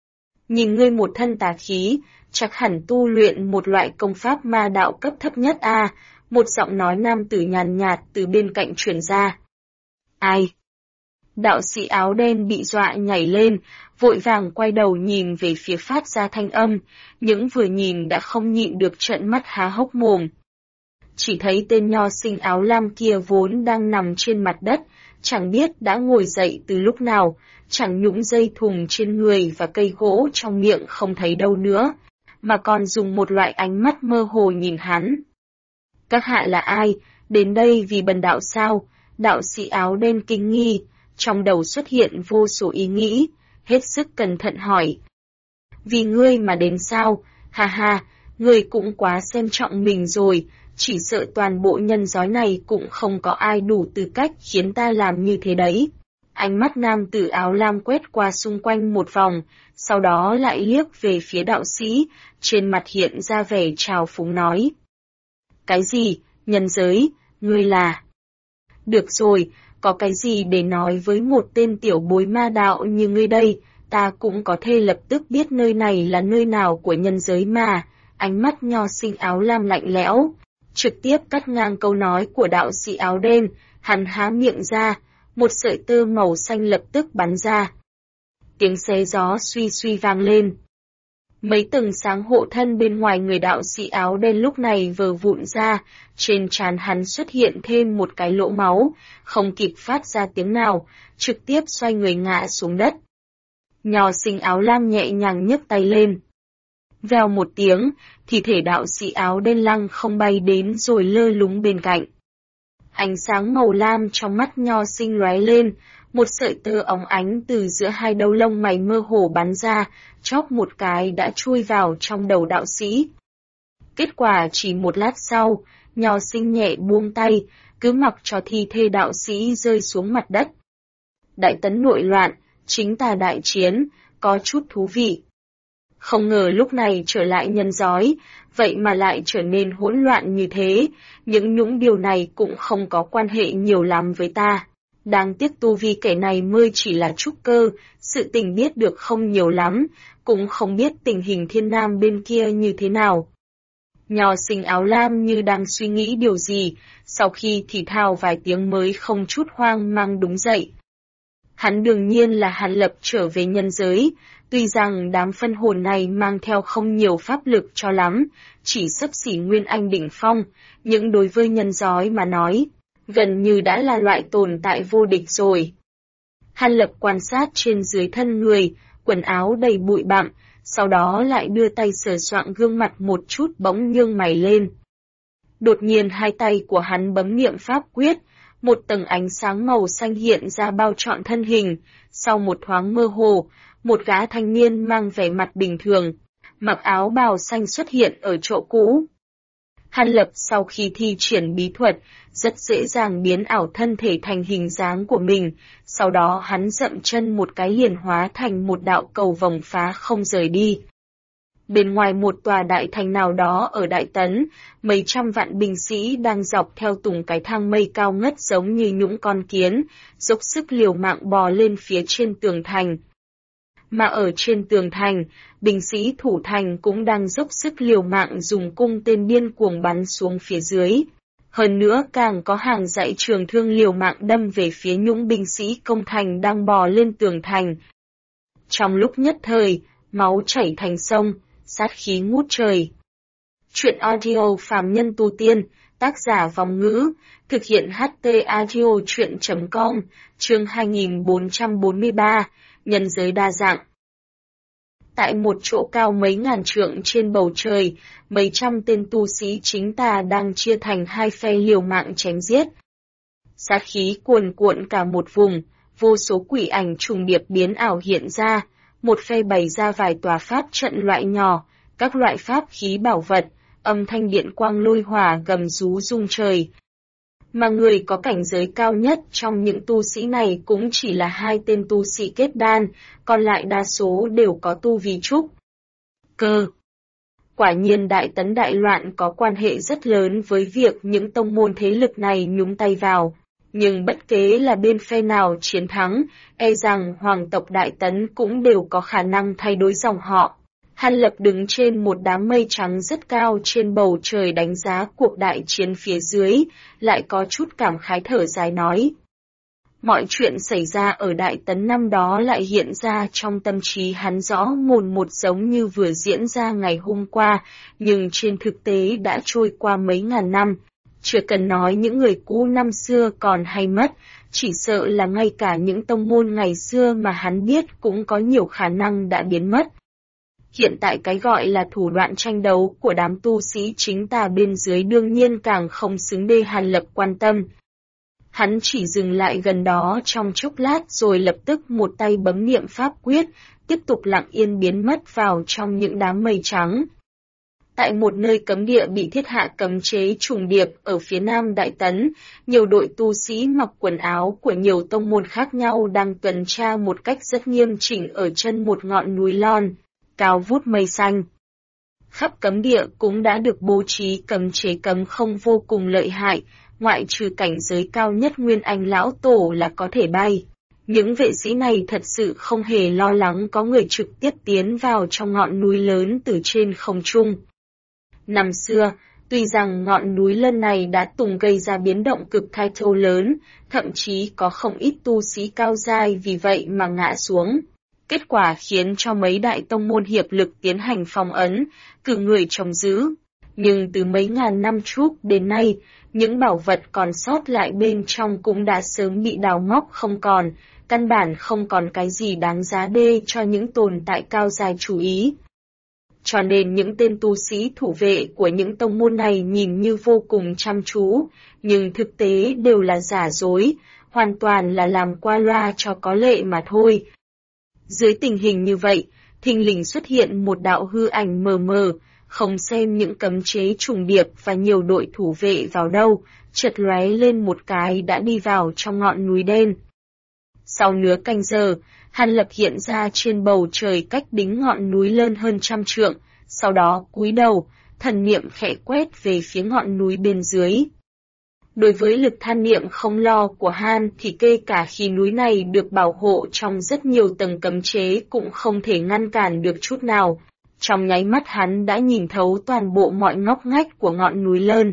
Nhìn ngươi một thân tà khí, chắc hẳn tu luyện một loại công pháp ma đạo cấp thấp nhất a. Một giọng nói nam tử nhàn nhạt từ bên cạnh truyền ra. Ai? Đạo sĩ áo đen bị dọa nhảy lên, vội vàng quay đầu nhìn về phía phát ra thanh âm, những vừa nhìn đã không nhịn được trợn mắt há hốc mồm. Chỉ thấy tên nho sinh áo lam kia vốn đang nằm trên mặt đất, chẳng biết đã ngồi dậy từ lúc nào, chẳng nhũng dây thùng trên người và cây gỗ trong miệng không thấy đâu nữa, mà còn dùng một loại ánh mắt mơ hồ nhìn hắn. Các hạ là ai, đến đây vì bần đạo sao? Đạo sĩ áo đen kinh nghi, trong đầu xuất hiện vô số ý nghĩ, hết sức cẩn thận hỏi. Vì ngươi mà đến sao? Ha ha, ngươi cũng quá xem trọng mình rồi, chỉ sợ toàn bộ nhân giói này cũng không có ai đủ tư cách khiến ta làm như thế đấy. Ánh mắt nam tử áo lam quét qua xung quanh một vòng, sau đó lại liếc về phía đạo sĩ, trên mặt hiện ra vẻ trào phúng nói. Cái gì, nhân giới, ngươi là... Được rồi, có cái gì để nói với một tên tiểu bối ma đạo như ngươi đây, ta cũng có thể lập tức biết nơi này là nơi nào của nhân giới mà. Ánh mắt nho sinh áo lam lạnh lẽo, trực tiếp cắt ngang câu nói của đạo sĩ áo đen, hắn há miệng ra, một sợi tơ màu xanh lập tức bắn ra. Tiếng xé gió suy suy vang lên. Mấy tầng sáng hộ thân bên ngoài người đạo sĩ áo đen lúc này vờ vụn ra, trên trán hắn xuất hiện thêm một cái lỗ máu, không kịp phát ra tiếng nào, trực tiếp xoay người ngã xuống đất. Nho sinh áo lam nhẹ nhàng nhấc tay lên. Vèo một tiếng, thì thể đạo sĩ áo đen lăng không bay đến rồi lơ lúng bên cạnh. Ánh sáng màu lam trong mắt nho sinh lóe lên, một sợi tơ óng ánh từ giữa hai đầu lông mày mơ hồ bắn ra, chóp một cái đã chui vào trong đầu đạo sĩ. Kết quả chỉ một lát sau, Nho Sinh nhẹ buông tay, cứ mặc cho thi thể đạo sĩ rơi xuống mặt đất. Đại Tấn nội loạn, chính tà đại chiến, có chút thú vị. Không ngờ lúc này trở lại nhân giói, vậy mà lại trở nên hỗn loạn như thế, những điều này cũng không có quan hệ nhiều lắm với ta. Đáng tiếc tu vi kẻ này mới chỉ là trúc cơ, sự tình biết được không nhiều lắm, cũng không biết tình hình thiên nam bên kia như thế nào. Nho Sinh áo lam như đang suy nghĩ điều gì, sau khi thì thào vài tiếng mới không chút hoang mang đứng dậy. Hắn đương nhiên là Hàn Lập trở về nhân giới, tuy rằng đám phân hồn này mang theo không nhiều pháp lực cho lắm, chỉ xấp xỉ Nguyên Anh đỉnh phong, nhưng đối với nhân giói mà nói, gần như đã là loại tồn tại vô địch rồi. Hàn Lập quan sát trên dưới thân người, quần áo đầy bụi bặm, sau đó lại đưa tay sờ soạng gương mặt một chút bỗng nhướng mày lên. Đột nhiên hai tay của hắn bấm niệm pháp quyết, một tầng ánh sáng màu xanh hiện ra bao trọn thân hình, sau một thoáng mơ hồ, một gã thanh niên mang vẻ mặt bình thường, mặc áo bào xanh xuất hiện ở chỗ cũ. Hàn Lập sau khi thi triển bí thuật, rất dễ dàng biến ảo thân thể thành hình dáng của mình, sau đó hắn dậm chân một cái liền hóa thành một đạo cầu vòng phá không rời đi. Bên ngoài một tòa đại thành nào đó ở Đại Tấn, mấy trăm vạn binh sĩ đang dọc theo từng cái thang mây cao ngất giống như những con kiến, dốc sức liều mạng bò lên phía trên tường thành. Mà ở trên tường thành, binh sĩ thủ thành cũng đang dốc sức liều mạng dùng cung tên điên cuồng bắn xuống phía dưới. Hơn nữa càng có hàng dãy trường thương liều mạng đâm về phía những binh sĩ công thành đang bò lên tường thành. Trong lúc nhất thời, máu chảy thành sông, sát khí ngút trời. Chuyện audio phàm nhân tu tiên, tác giả Vong Ngữ, thực hiện HT audio chuyện.com, chương 2443, nhân giới đa dạng. Tại một chỗ cao mấy ngàn trượng trên bầu trời, mấy trăm tên tu sĩ chính tà đang chia thành hai phe liều mạng chém giết. Sát khí cuồn cuộn cả một vùng, vô số quỷ ảnh trùng điệp biến ảo hiện ra, một phe bày ra vài tòa pháp trận loại nhỏ, các loại pháp khí bảo vật, âm thanh điện quang lôi hỏa gầm rú rung trời. Mà người có cảnh giới cao nhất trong những tu sĩ này cũng chỉ là hai tên tu sĩ kết đan, còn lại đa số đều có tu vi trúc cơ. Quả nhiên Đại Tấn đại loạn có quan hệ rất lớn với việc những tông môn thế lực này nhúng tay vào. Nhưng bất kể là bên phe nào chiến thắng, e rằng hoàng tộc Đại Tấn cũng đều có khả năng thay đổi dòng họ. Hàn Lập đứng trên một đám mây trắng rất cao trên bầu trời đánh giá cuộc đại chiến phía dưới, lại có chút cảm khái thở dài nói. Mọi chuyện xảy ra ở Đại Tấn năm đó lại hiện ra trong tâm trí hắn rõ mồn một giống như vừa diễn ra ngày hôm qua, nhưng trên thực tế đã trôi qua mấy ngàn năm. Chưa cần nói những người cũ năm xưa còn hay mất, chỉ sợ là ngay cả những tông môn ngày xưa mà hắn biết cũng có nhiều khả năng đã biến mất. Hiện tại cái gọi là thủ đoạn tranh đấu của đám tu sĩ chính tà bên dưới đương nhiên càng không xứng đê Hàn Lập quan tâm. Hắn chỉ dừng lại gần đó trong chốc lát rồi lập tức một tay bấm niệm pháp quyết, tiếp tục lặng yên biến mất vào trong những đám mây trắng. Tại một nơi cấm địa bị thiết hạ cấm chế trùng điệp ở phía nam Đại Tấn, nhiều đội tu sĩ mặc quần áo của nhiều tông môn khác nhau đang tuần tra một cách rất nghiêm chỉnh ở chân một ngọn núi lon, cao vút mây xanh. Khắp cấm địa cũng đã được bố trí cấm chế cấm không vô cùng lợi hại, ngoại trừ cảnh giới cao nhất Nguyên Anh lão tổ là có thể bay. Những vệ sĩ này thật sự không hề lo lắng có người trực tiếp tiến vào trong ngọn núi lớn từ trên không trung. Năm xưa, tuy rằng ngọn núi lần này đã từng gây ra biến động cực khai thô lớn, thậm chí có không ít tu sĩ cao giai vì vậy mà ngã xuống. Kết quả khiến cho mấy đại tông môn hiệp lực tiến hành phong ấn, cử người trông giữ. Nhưng từ mấy ngàn năm trước đến nay, những bảo vật còn sót lại bên trong cũng đã sớm bị đào móc không còn, căn bản không còn cái gì đáng giá đê cho những tồn tại cao dài chú ý. Cho nên những tên tu sĩ thủ vệ của những tông môn này nhìn như vô cùng chăm chú, nhưng thực tế đều là giả dối, hoàn toàn là làm qua loa cho có lệ mà thôi. Dưới tình hình như vậy, thình lình xuất hiện một đạo hư ảnh mờ mờ, không xem những cấm chế trùng điệp và nhiều đội thủ vệ vào đâu, chợt lóe lên một cái đã đi vào trong ngọn núi đen. Sau nửa canh giờ, Hàn Lập hiện ra trên bầu trời cách đính ngọn núi lớn hơn 100 trượng, sau đó cúi đầu, thần niệm khẽ quét về phía ngọn núi bên dưới. Đối với lực than niệm không lo của Han thì kể cả khi núi này được bảo hộ trong rất nhiều tầng cấm chế cũng không thể ngăn cản được chút nào. Trong nháy mắt hắn đã nhìn thấu toàn bộ mọi ngóc ngách của ngọn núi lớn.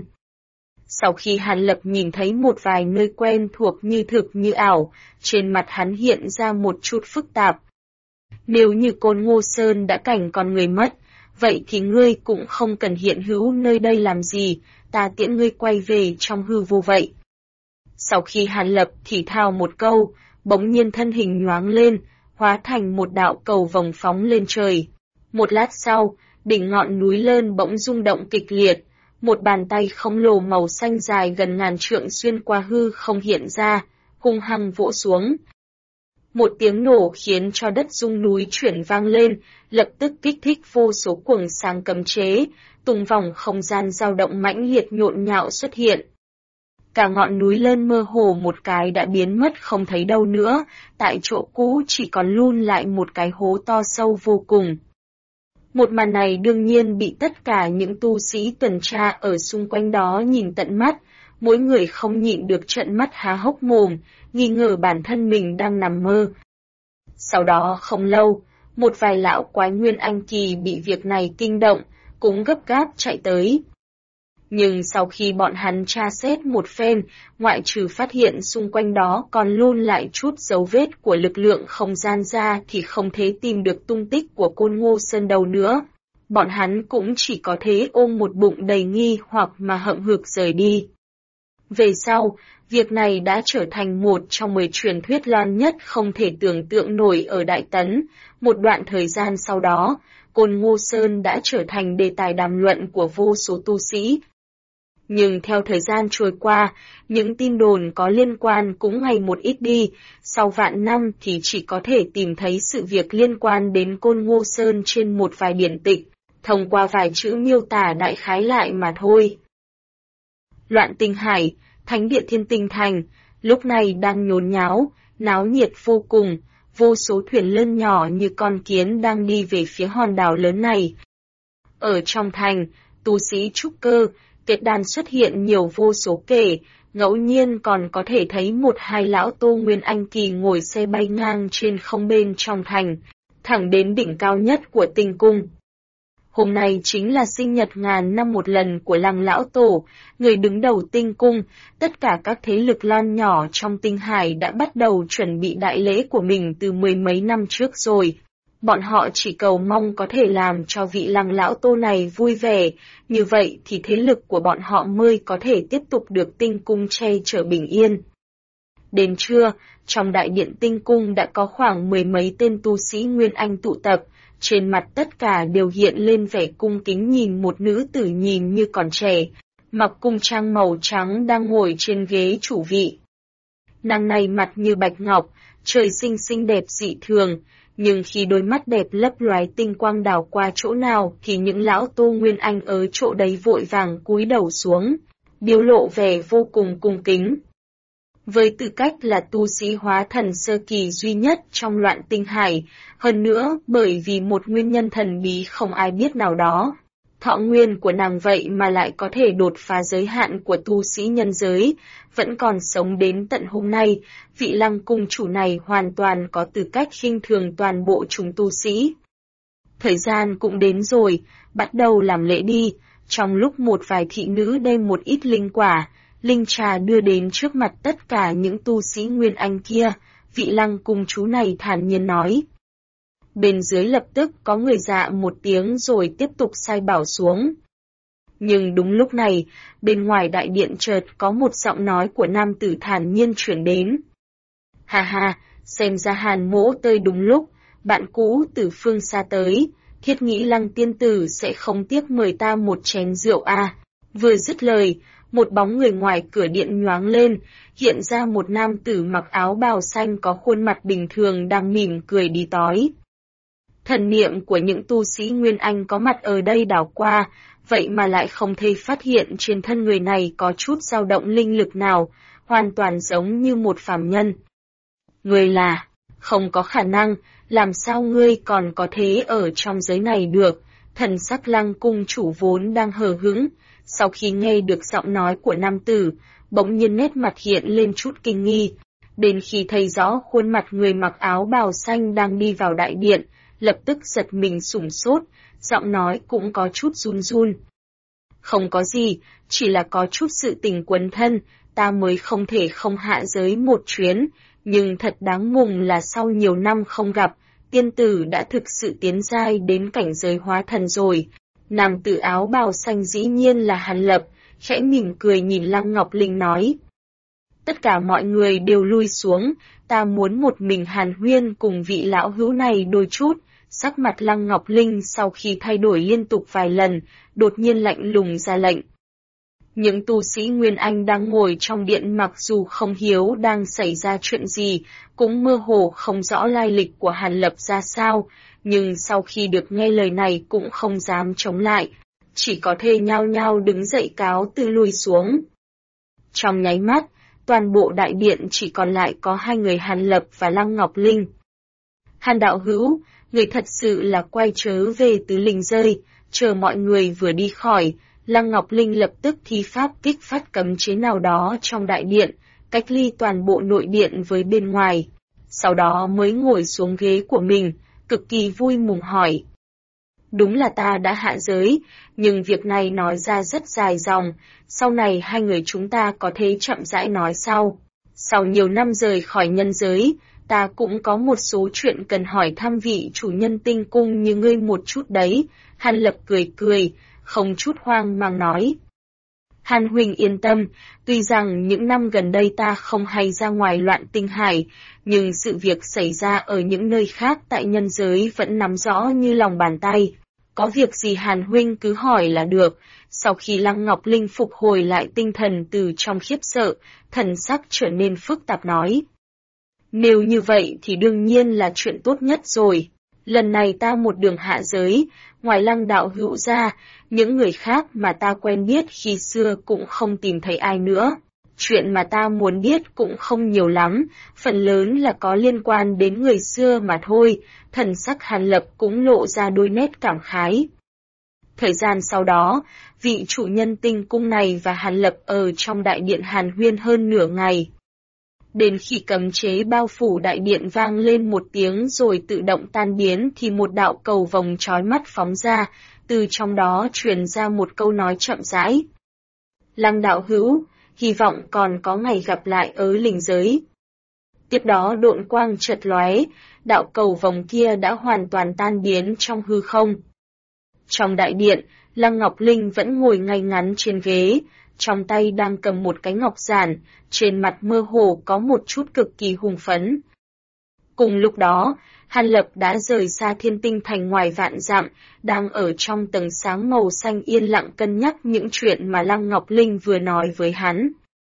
Sau khi Hàn Lập nhìn thấy một vài nơi quen thuộc như thực như ảo, trên mặt hắn hiện ra một chút phức tạp. Nếu như Côn Ngô Sơn đã cảnh còn người mất, vậy thì ngươi cũng không cần hiện hữu nơi đây làm gì, ta tiễn ngươi quay về trong hư vô vậy. Sau khi Hàn Lập thì thào một câu, bỗng nhiên thân hình nhoáng lên, hóa thành một đạo cầu vồng phóng lên trời. Một lát sau, đỉnh ngọn núi lớn bỗng rung động kịch liệt, một bàn tay khổng lồ màu xanh dài gần ngàn trượng xuyên qua hư không hiện ra, hung hăng vỗ xuống. Một tiếng nổ khiến cho đất rung núi chuyển vang lên, lập tức kích thích vô số quầng sáng cấm chế, tung vòng không gian dao động mãnh liệt nhộn nhạo xuất hiện. Cả ngọn núi lớn mơ hồ một cái đã biến mất không thấy đâu nữa, tại chỗ cũ chỉ còn luôn lại một cái hố to sâu vô cùng. Một màn này đương nhiên bị tất cả những tu sĩ tuần tra ở xung quanh đó nhìn tận mắt, mỗi người không nhịn được trợn mắt há hốc mồm, nghi ngờ bản thân mình đang nằm mơ. Sau đó không lâu, một vài lão quái nguyên anh kỳ bị việc này kinh động, cũng gấp gáp chạy tới. Nhưng sau khi bọn hắn tra xét một phen, ngoại trừ phát hiện xung quanh đó còn luôn lại chút dấu vết của lực lượng không gian ra thì không thể tìm được tung tích của Côn Ngô Sơn đâu nữa. Bọn hắn cũng chỉ có thể ôm một bụng đầy nghi hoặc mà hậm hực rời đi. Về sau, việc này đã trở thành một trong 10 truyền thuyết loan nhất không thể tưởng tượng nổi ở Đại Tấn. Một đoạn thời gian sau đó, Côn Ngô Sơn đã trở thành đề tài đàm luận của vô số tu sĩ. Nhưng theo thời gian trôi qua, những tin đồn có liên quan cũng ngày một ít đi, sau vạn năm thì chỉ có thể tìm thấy sự việc liên quan đến Côn Ngô Sơn trên một vài điển tịch, thông qua vài chữ miêu tả đại khái lại mà thôi. Loạn Tinh Hải, Thánh địa Thiên Tinh Thành, lúc này đang nhốn nháo, náo nhiệt vô cùng, vô số thuyền lớn nhỏ như con kiến đang đi về phía hòn đảo lớn này. Ở trong thành, tu sĩ trúc cơ, kết đàn xuất hiện nhiều vô số kể, ngẫu nhiên còn có thể thấy một hai lão Tô Nguyên Anh kỳ ngồi xe bay ngang trên không bên trong thành, thẳng đến đỉnh cao nhất của Tinh Cung. Hôm nay chính là sinh nhật ngàn năm một lần của Lăng Lão Tổ, người đứng đầu Tinh Cung, tất cả các thế lực loan nhỏ trong Tinh Hải đã bắt đầu chuẩn bị đại lễ của mình từ 10 mấy năm trước rồi. Bọn họ chỉ cầu mong có thể làm cho vị Lăng Lão Tô này vui vẻ, như vậy thì thế lực của bọn họ mới có thể tiếp tục được Tinh Cung che chở bình yên. Đến trưa, trong đại điện Tinh Cung đã có khoảng 10 mấy tên tu sĩ Nguyên Anh tụ tập, trên mặt tất cả đều hiện lên vẻ cung kính nhìn một nữ tử nhìn như còn trẻ, mặc cung trang màu trắng đang ngồi trên ghế chủ vị. Nàng này mặt như bạch ngọc, trời sinh xinh đẹp dị thường, nhưng khi đôi mắt đẹp lấp loái tinh quang đảo qua chỗ nào thì những lão Tô Nguyên Anh ở chỗ đấy vội vàng cúi đầu xuống, biểu lộ vẻ vô cùng cung kính. Với tư cách là tu sĩ hóa thần sơ kỳ duy nhất trong Loạn Tinh Hải, hơn nữa bởi vì một nguyên nhân thần bí không ai biết nào đó, thọ nguyên của nàng vậy mà lại có thể đột phá giới hạn của tu sĩ nhân giới, vẫn còn sống đến tận hôm nay, vị Lăng cung chủ này hoàn toàn có tư cách khinh thường toàn bộ chúng tu sĩ. Thời gian cũng đến rồi, bắt đầu làm lễ đi, trong lúc một vài thị nữ đem một ít linh quả, linh trà đưa đến trước mặt tất cả những tu sĩ Nguyên Anh kia, vị Lăng cung chủ này thản nhiên nói. Bên dưới lập tức có người dạ một tiếng rồi tiếp tục sai bảo xuống. Nhưng đúng lúc này, bên ngoài đại điện chợt có một giọng nói của nam tử thản nhiên chuyển đến. Ha ha, xem ra Hàn Mỗ tới đúng lúc, bạn cũ từ phương xa tới, thiết nghĩ Lăng tiên tử sẽ không tiếc mời ta một chén rượu à. Vừa dứt lời, một bóng người ngoài cửa điện nhoáng lên, hiện ra một nam tử mặc áo bào xanh có khuôn mặt bình thường đang mỉm cười đi tói. Thần niệm của những tu sĩ Nguyên Anh có mặt ở đây đảo qua, vậy mà lại không thể phát hiện trên thân người này có chút dao động linh lực nào, hoàn toàn giống như một phàm nhân. Ngươi là, không có khả năng, làm sao ngươi còn có thể ở trong giới này được? Thần sắc Lăng cung chủ vốn đang hờ hững, sau khi nghe được giọng nói của nam tử, bỗng nhiên nét mặt hiện lên chút kinh nghi. Đến khi thấy rõ khuôn mặt người mặc áo bào xanh đang đi vào đại điện, lập tức giật mình sửng sốt, giọng nói cũng có chút run run. Không có gì, chỉ là có chút sự tình quấn thân, ta mới không thể không hạ giới một chuyến, nhưng thật đáng mừng là sau nhiều năm không gặp, tiên tử đã thực sự tiến giai đến cảnh giới hóa thần rồi. Nam tử áo bào xanh dĩ nhiên là Hàn Lập, khẽ mỉm cười nhìn Lăng Ngọc Linh nói. Tất cả mọi người đều lui xuống, ta muốn một mình hàn huyên cùng vị lão hữu này đôi chút. Sắc mặt Lăng Ngọc Linh sau khi thay đổi liên tục vài lần, đột nhiên lạnh lùng ra lệnh. Những tu sĩ Nguyên Anh đang ngồi trong điện mặc dù không hiểu đang xảy ra chuyện gì, cũng mơ hồ không rõ lai lịch của Hàn Lập ra sao, nhưng sau khi được nghe lời này cũng không dám chống lại, chỉ có thể nhao nhao đứng dậy cáo từ lui xuống. Trong nháy mắt, toàn bộ đại điện chỉ còn lại có hai người Hàn Lập và Lăng Ngọc Linh. Hàn đạo hữu, người thật sự là quay trở về tứ linh rơi, chờ mọi người vừa đi khỏi, Lăng Ngọc Linh lập tức thi pháp kích phát cấm chế nào đó trong đại điện, cách ly toàn bộ nội điện với bên ngoài. Sau đó mới ngồi xuống ghế của mình, cực kỳ vui mừng hỏi. Đúng là ta đã hạ giới, nhưng việc này nói ra rất dài dòng, sau này hai người chúng ta có thể chậm rãi nói sau. Sau nhiều năm rời khỏi nhân giới, ta cũng có một số chuyện cần hỏi thăm vị chủ nhân tinh cung như ngươi một chút đấy. Hàn Lập cười cười, không chút hoang mang nói. Hàn huynh yên tâm, tuy rằng những năm gần đây ta không hay ra ngoài loạn tinh hải, nhưng sự việc xảy ra ở những nơi khác tại nhân giới vẫn nắm rõ như lòng bàn tay. Có việc gì Hàn huynh cứ hỏi là được. Sau khi Lăng Ngọc Linh phục hồi lại tinh thần từ trong khiếp sợ, thần sắc trở nên phức tạp nói. Nếu như vậy thì đương nhiên là chuyện tốt nhất rồi. Lần này ta một đường hạ giới, ngoài Lăng đạo hữu ra, những người khác mà ta quen biết khi xưa cũng không tìm thấy ai nữa. Chuyện mà ta muốn biết cũng không nhiều lắm, phần lớn là có liên quan đến người xưa mà thôi. Thần sắc Hàn Lập cũng lộ ra đôi nét cảm khái. Thời gian sau đó, vị chủ nhân tinh cung này và Hàn Lập ở trong đại điện hàn huyên hơn nửa ngày. Đến khi cấm chế bao phủ đại điện vang lên một tiếng rồi tự động tan biến thì một đạo cầu vồng chói mắt phóng ra, từ trong đó truyền ra một câu nói chậm rãi. Lăng đạo hữu, hy vọng còn có ngày gặp lại ở linh giới. Tiếp đó độn quang chợt lóe, đạo cầu vồng kia đã hoàn toàn tan biến trong hư không. Trong đại điện, Lăng Ngọc Linh vẫn ngồi ngay ngắn trên ghế, trong tay đang cầm một cái ngọc giản, trên mặt mơ hồ có một chút cực kỳ hùng phấn. Cùng lúc đó, Hàn Lập đã rời xa Thiên Tinh Thành ngoài vạn dặm, đang ở trong tầng sáng màu xanh yên lặng cân nhắc những chuyện mà Lăng Ngọc Linh vừa nói với hắn.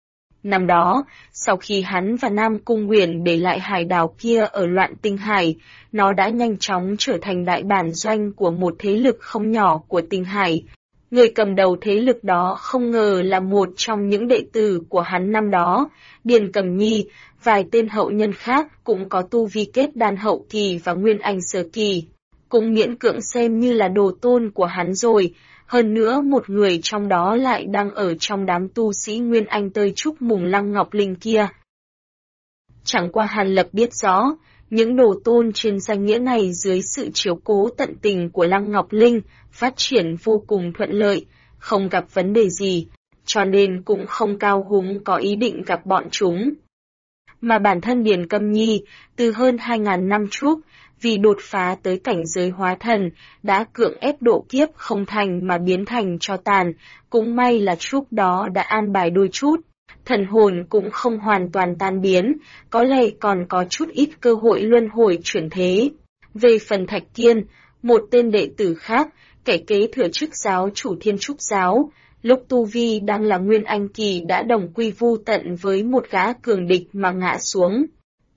Năm đó, sau khi hắn và Nam Cung Huyền để lại hải đảo kia ở Loạn Tinh Hải, nó đã nhanh chóng trở thành đại bản doanh của một thế lực không nhỏ của Tinh Hải. Người cầm đầu thế lực đó không ngờ là một trong những đệ tử của hắn năm đó, Điền Cẩm Nhi, vài tên hậu nhân khác cũng có tu vi kết đan hậu kỳ và nguyên anh sơ kỳ, cũng miễn cưỡng xem như là đồ tôn của hắn rồi. Hơn nữa một người trong đó lại đang ở trong đám tu sĩ Nguyên Anh tơi chúc mừng Lăng Ngọc Linh kia. Chẳng qua Hàn Lập biết rõ, những đồ tôn trên danh nghĩa này dưới sự chiếu cố tận tình của Lăng Ngọc Linh, phát triển vô cùng thuận lợi, không gặp vấn đề gì, cho nên cũng không cao hứng có ý định gặp bọn chúng. Mà bản thân Điền Cẩm Nhi, từ hơn 2.000 năm trước, vì đột phá tới cảnh giới hóa thần, đã cưỡng ép độ kiếp không thành mà biến thành tro tàn, cũng may là trước đó đã an bài đôi chút. Thần hồn cũng không hoàn toàn tan biến, có lẽ còn có chút ít cơ hội luân hồi chuyển thế. Về phần Thạch Kiên, một tên đệ tử khác, kẻ kế thừa chức giáo chủ Thiên Trúc Giáo, lúc tu vi đang là Nguyên Anh kỳ đã đồng quy vu tận với một gã cường địch mà ngã xuống.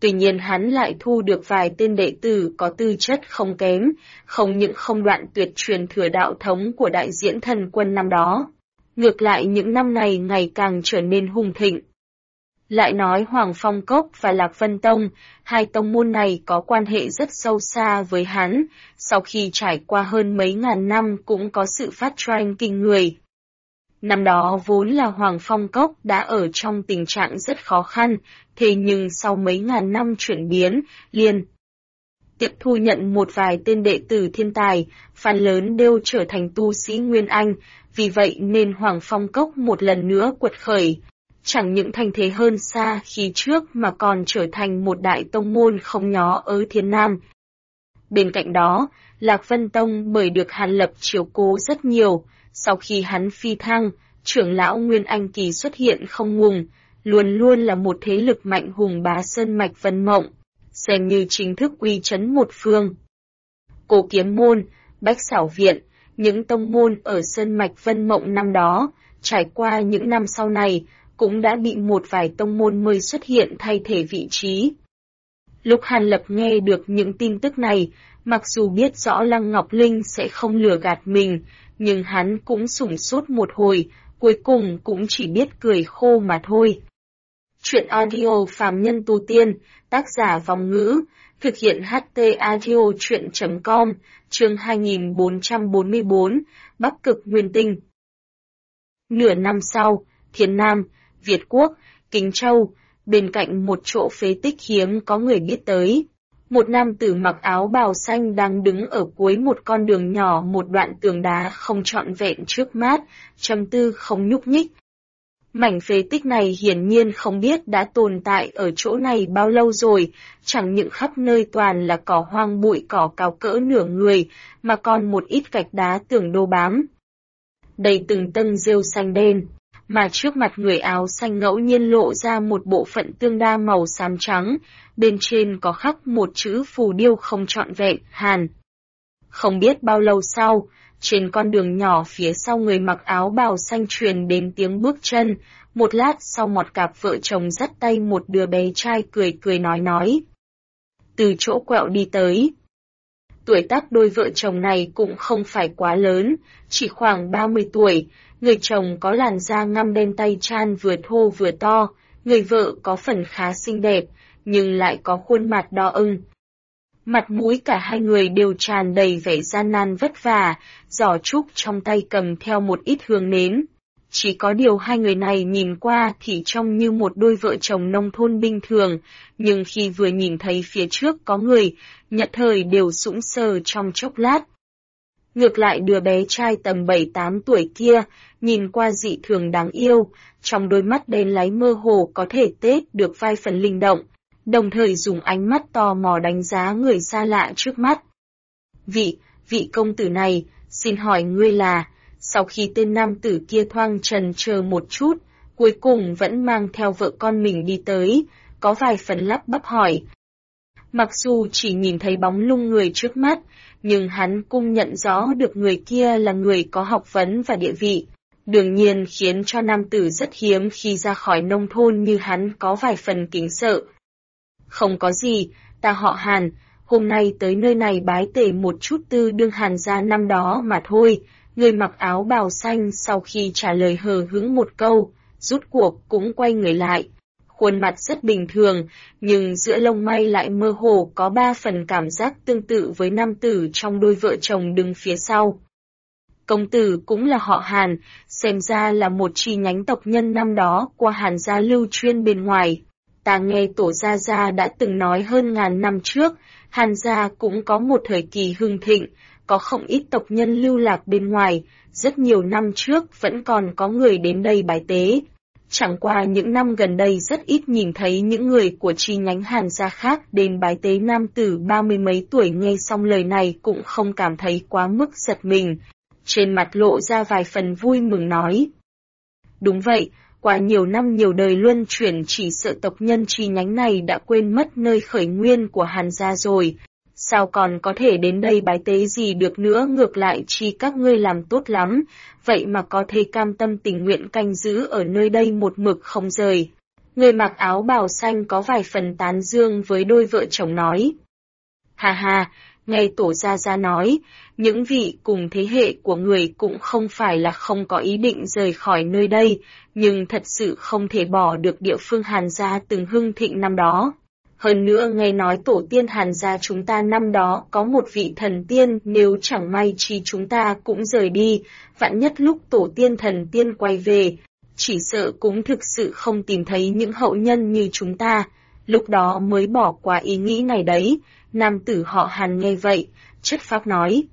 Tuy nhiên hắn lại thu được vài tên đệ tử có tư chất không kém, không những không đoạn tuyệt truyền thừa đạo thống của đại diễn thần quân năm đó. Ngược lại những năm này ngày càng trở nên hùng thịnh. Lại nói Hoàng Phong Cốc và Lạc Vân Tông, hai tông môn này có quan hệ rất sâu xa với hắn, sau khi trải qua hơn mấy ngàn năm cũng có sự phát triển kinh người. Năm đó vốn là Hoàng Phong Cốc đã ở trong tình trạng rất khó khăn, thế nhưng sau mấy ngàn năm chuyển biến, liên tiếp thu nhận một vài tên đệ tử thiên tài, phần lớn đều trở thành tu sĩ Nguyên Anh, vì vậy nên Hoàng Phong Cốc một lần nữa quật khởi. Chẳng những thành thế hơn xa khi trước mà còn trở thành một đại tông môn không nhỏ ở Thiên Nam. Bên cạnh đó, Lạc Vân Tông bởi được Hàn Lập chiếu cố rất nhiều, sau khi hắn phi thăng, trưởng lão Nguyên Anh Kỳ xuất hiện không ngừng, luôn luôn là một thế lực mạnh hùng bá sơn mạch Vân Mộng, xem như chính thức uy chấn một phương. Cổ Kiếm Môn, Bách Xảo Viện, những tông môn ở sơn mạch Vân Mộng năm đó, trải qua những năm sau này, cũng đã bị một vài tông môn mới xuất hiện thay thế vị trí. Lúc Hàn Lập nghe được những tin tức này, mặc dù biết rõ Lăng Ngọc Linh sẽ không lừa gạt mình, nhưng hắn cũng sửng sốt một hồi, cuối cùng cũng chỉ biết cười khô mà thôi. Chuyện audio Phàm Nhân Tu Tiên, tác giả Vong Ngữ, thực hiện HT Audio Chuyện.com, chương 2444, Bắc Cực Nguyên Tinh. Nửa năm sau, Thiên Nam, Việt Quốc, Kính Châu, bên cạnh một chỗ phế tích hiếm có người biết tới. Một nam tử mặc áo bào xanh đang đứng ở cuối một con đường nhỏ một đoạn tường đá không trọn vẹn trước mắt, trầm tư không nhúc nhích. Mảnh phế tích này hiển nhiên không biết đã tồn tại ở chỗ này bao lâu rồi, chẳng những khắp nơi toàn là cỏ hoang bụi cỏ cao cỡ nửa người, mà còn một ít gạch đá tường đô bám. Đầy từng tầng rêu xanh đen, mà trước mặt người áo xanh ngẫu nhiên lộ ra một bộ phận tương đa màu xám trắng, bên trên có khắc một chữ phù điêu không trọn vẹn, Hàn. Không biết bao lâu sau, trên con đường nhỏ phía sau người mặc áo bào xanh truyền đến tiếng bước chân, một lát sau một cặp vợ chồng dắt tay một đứa bé trai cười cười nói. Từ chỗ quẹo đi tới. Tuổi tác đôi vợ chồng này cũng không phải quá lớn, chỉ khoảng 30 tuổi, người chồng có làn da ngăm đen tay chan vừa thô vừa to, người vợ có phần khá xinh đẹp, nhưng lại có khuôn mặt đỏ ửng. Mặt mũi cả hai người đều tràn đầy vẻ gian nan vất vả, giỏ trúc trong tay cầm theo một ít hương nến. Chỉ có điều hai người này nhìn qua thì trông như một đôi vợ chồng nông thôn bình thường, nhưng khi vừa nhìn thấy phía trước có người, nhất thời đều sững sờ trong chốc lát. Ngược lại đứa bé trai tầm 7-8 tuổi kia, nhìn qua dị thường đáng yêu, trong đôi mắt đen láy mơ hồ có thể tết được vài phần linh động, đồng thời dùng ánh mắt tò mò đánh giá người xa lạ trước mắt. Vị công tử này, xin hỏi ngươi là... Sau khi tên nam tử kia thoáng chần chờ một chút, cuối cùng vẫn mang theo vợ con mình đi tới, có vài phần lắp bắp hỏi. Mặc dù chỉ nhìn thấy bóng lưng người trước mắt, nhưng hắn cũng nhận rõ được người kia là người có học vấn và địa vị. Đương nhiên khiến cho nam tử rất hiếm khi ra khỏi nông thôn như hắn có vài phần kính sợ. Không có gì, ta họ Hàn, hôm nay tới nơi này bái tể một chút tư đương Hàn gia năm đó mà thôi. Người mặc áo bào xanh sau khi trả lời hờ hững một câu, rút cuộc cũng quay người lại. Khuôn mặt rất bình thường, nhưng giữa lông mày lại mơ hồ có 3 phần cảm giác tương tự với nam tử trong đôi vợ chồng đứng phía sau. Công tử cũng là họ Hàn, xem ra là một chi nhánh tộc nhân năm đó qua Hàn gia lưu truyền bên ngoài. Ta nghe tổ gia đã từng nói hơn ngàn năm trước, Hàn gia cũng có một thời kỳ hưng thịnh, có không ít tộc nhân lưu lạc bên ngoài, rất nhiều năm trước vẫn còn có người đến đây bái tế. Chẳng qua những năm gần đây rất ít nhìn thấy những người của chi nhánh Hàn gia khác đến bái tế. Nam tử 30 mấy tuổi nghe xong lời này cũng không cảm thấy quá mức giật mình, trên mặt lộ ra vài phần vui mừng nói. Đúng vậy, qua nhiều năm nhiều đời luân chuyển chỉ sợ tộc nhân chi nhánh này đã quên mất nơi khởi nguyên của Hàn gia rồi. Sao còn có thể đến đây bái tế gì được nữa, ngược lại chi các ngươi làm tốt lắm, vậy mà có thể cam tâm tình nguyện canh giữ ở nơi đây một mực không rời. Người mặc áo bào xanh có vài phần tán dương với đôi vợ chồng nói. Hà hà, nghe tổ gia gia nói, những vị cùng thế hệ của người cũng không phải là không có ý định rời khỏi nơi đây, nhưng thật sự không thể bỏ được địa phương Hàn gia từng hưng thịnh năm đó. Hơn nữa nghe nói tổ tiên Hàn gia chúng ta năm đó có một vị thần tiên, nếu chẳng may chi chúng ta cũng rời đi, vạn nhất lúc tổ tiên thần tiên quay về, chỉ sợ cũng thực sự không tìm thấy những hậu nhân như chúng ta, lúc đó mới bỏ qua ý nghĩ này đấy. Nam tử họ Hàn nghe vậy, chất phác nói.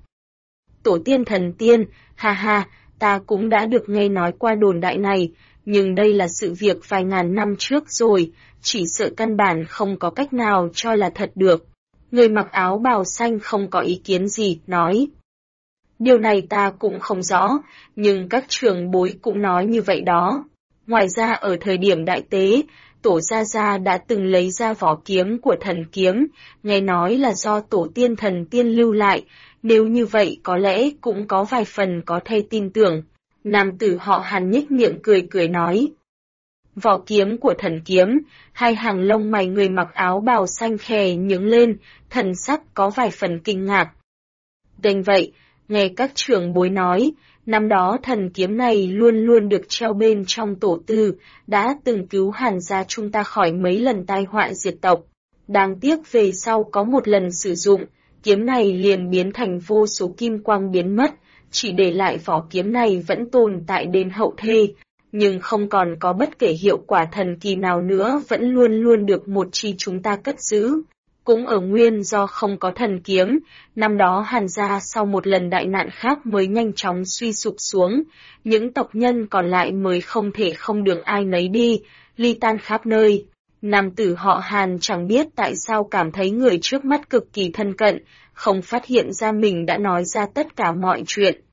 Tổ tiên thần tiên, ha ha, ta cũng đã được nghe nói qua đồn đại này, nhưng đây là sự việc vài ngàn năm trước rồi, chỉ sợ căn bản không có cách nào cho là thật được. Người mặc áo bào xanh không có ý kiến gì, nói. Điều này ta cũng không rõ, nhưng các trưởng bối cũng nói như vậy đó. Ngoài ra ở thời điểm đại tế, tổ gia gia đã từng lấy ra vỏ kiếm của thần kiếm, nghe nói là do tổ tiên thần tiên lưu lại, nếu như vậy có lẽ cũng có vài phần có thể tin tưởng. Nam tử họ Hàn nhếch miệng cười cười nói. Vỏ kiếm của thần kiếm, hai hàng lông mày người mặc áo bào xanh khè nhướng lên, thần sắc có vài phần kinh ngạc. Đành vậy, nghe các trưởng bối nói, năm đó thần kiếm này luôn luôn được treo bên trong tổ tư, đã từng cứu Hàn gia chúng ta khỏi mấy lần tai họa diệt tộc. Đáng tiếc về sau có một lần sử dụng, kiếm này liền biến thành vô số kim quang biến mất, chỉ để lại vỏ kiếm này vẫn tồn tại đến hậu thê, nhưng không còn có bất kể hiệu quả thần kỳ nào nữa, vẫn luôn luôn được một chi chúng ta cất giữ. Cũng ở nguyên do không có thần kiếm, năm đó Hàn gia sau một lần đại nạn khác mới nhanh chóng suy sụp xuống, những tộc nhân còn lại mới không thể không đường ai nấy đi, ly tan khắp nơi. Nam tử họ Hàn chẳng biết tại sao cảm thấy người trước mắt cực kỳ thân cận, không phát hiện ra mình đã nói ra tất cả mọi chuyện.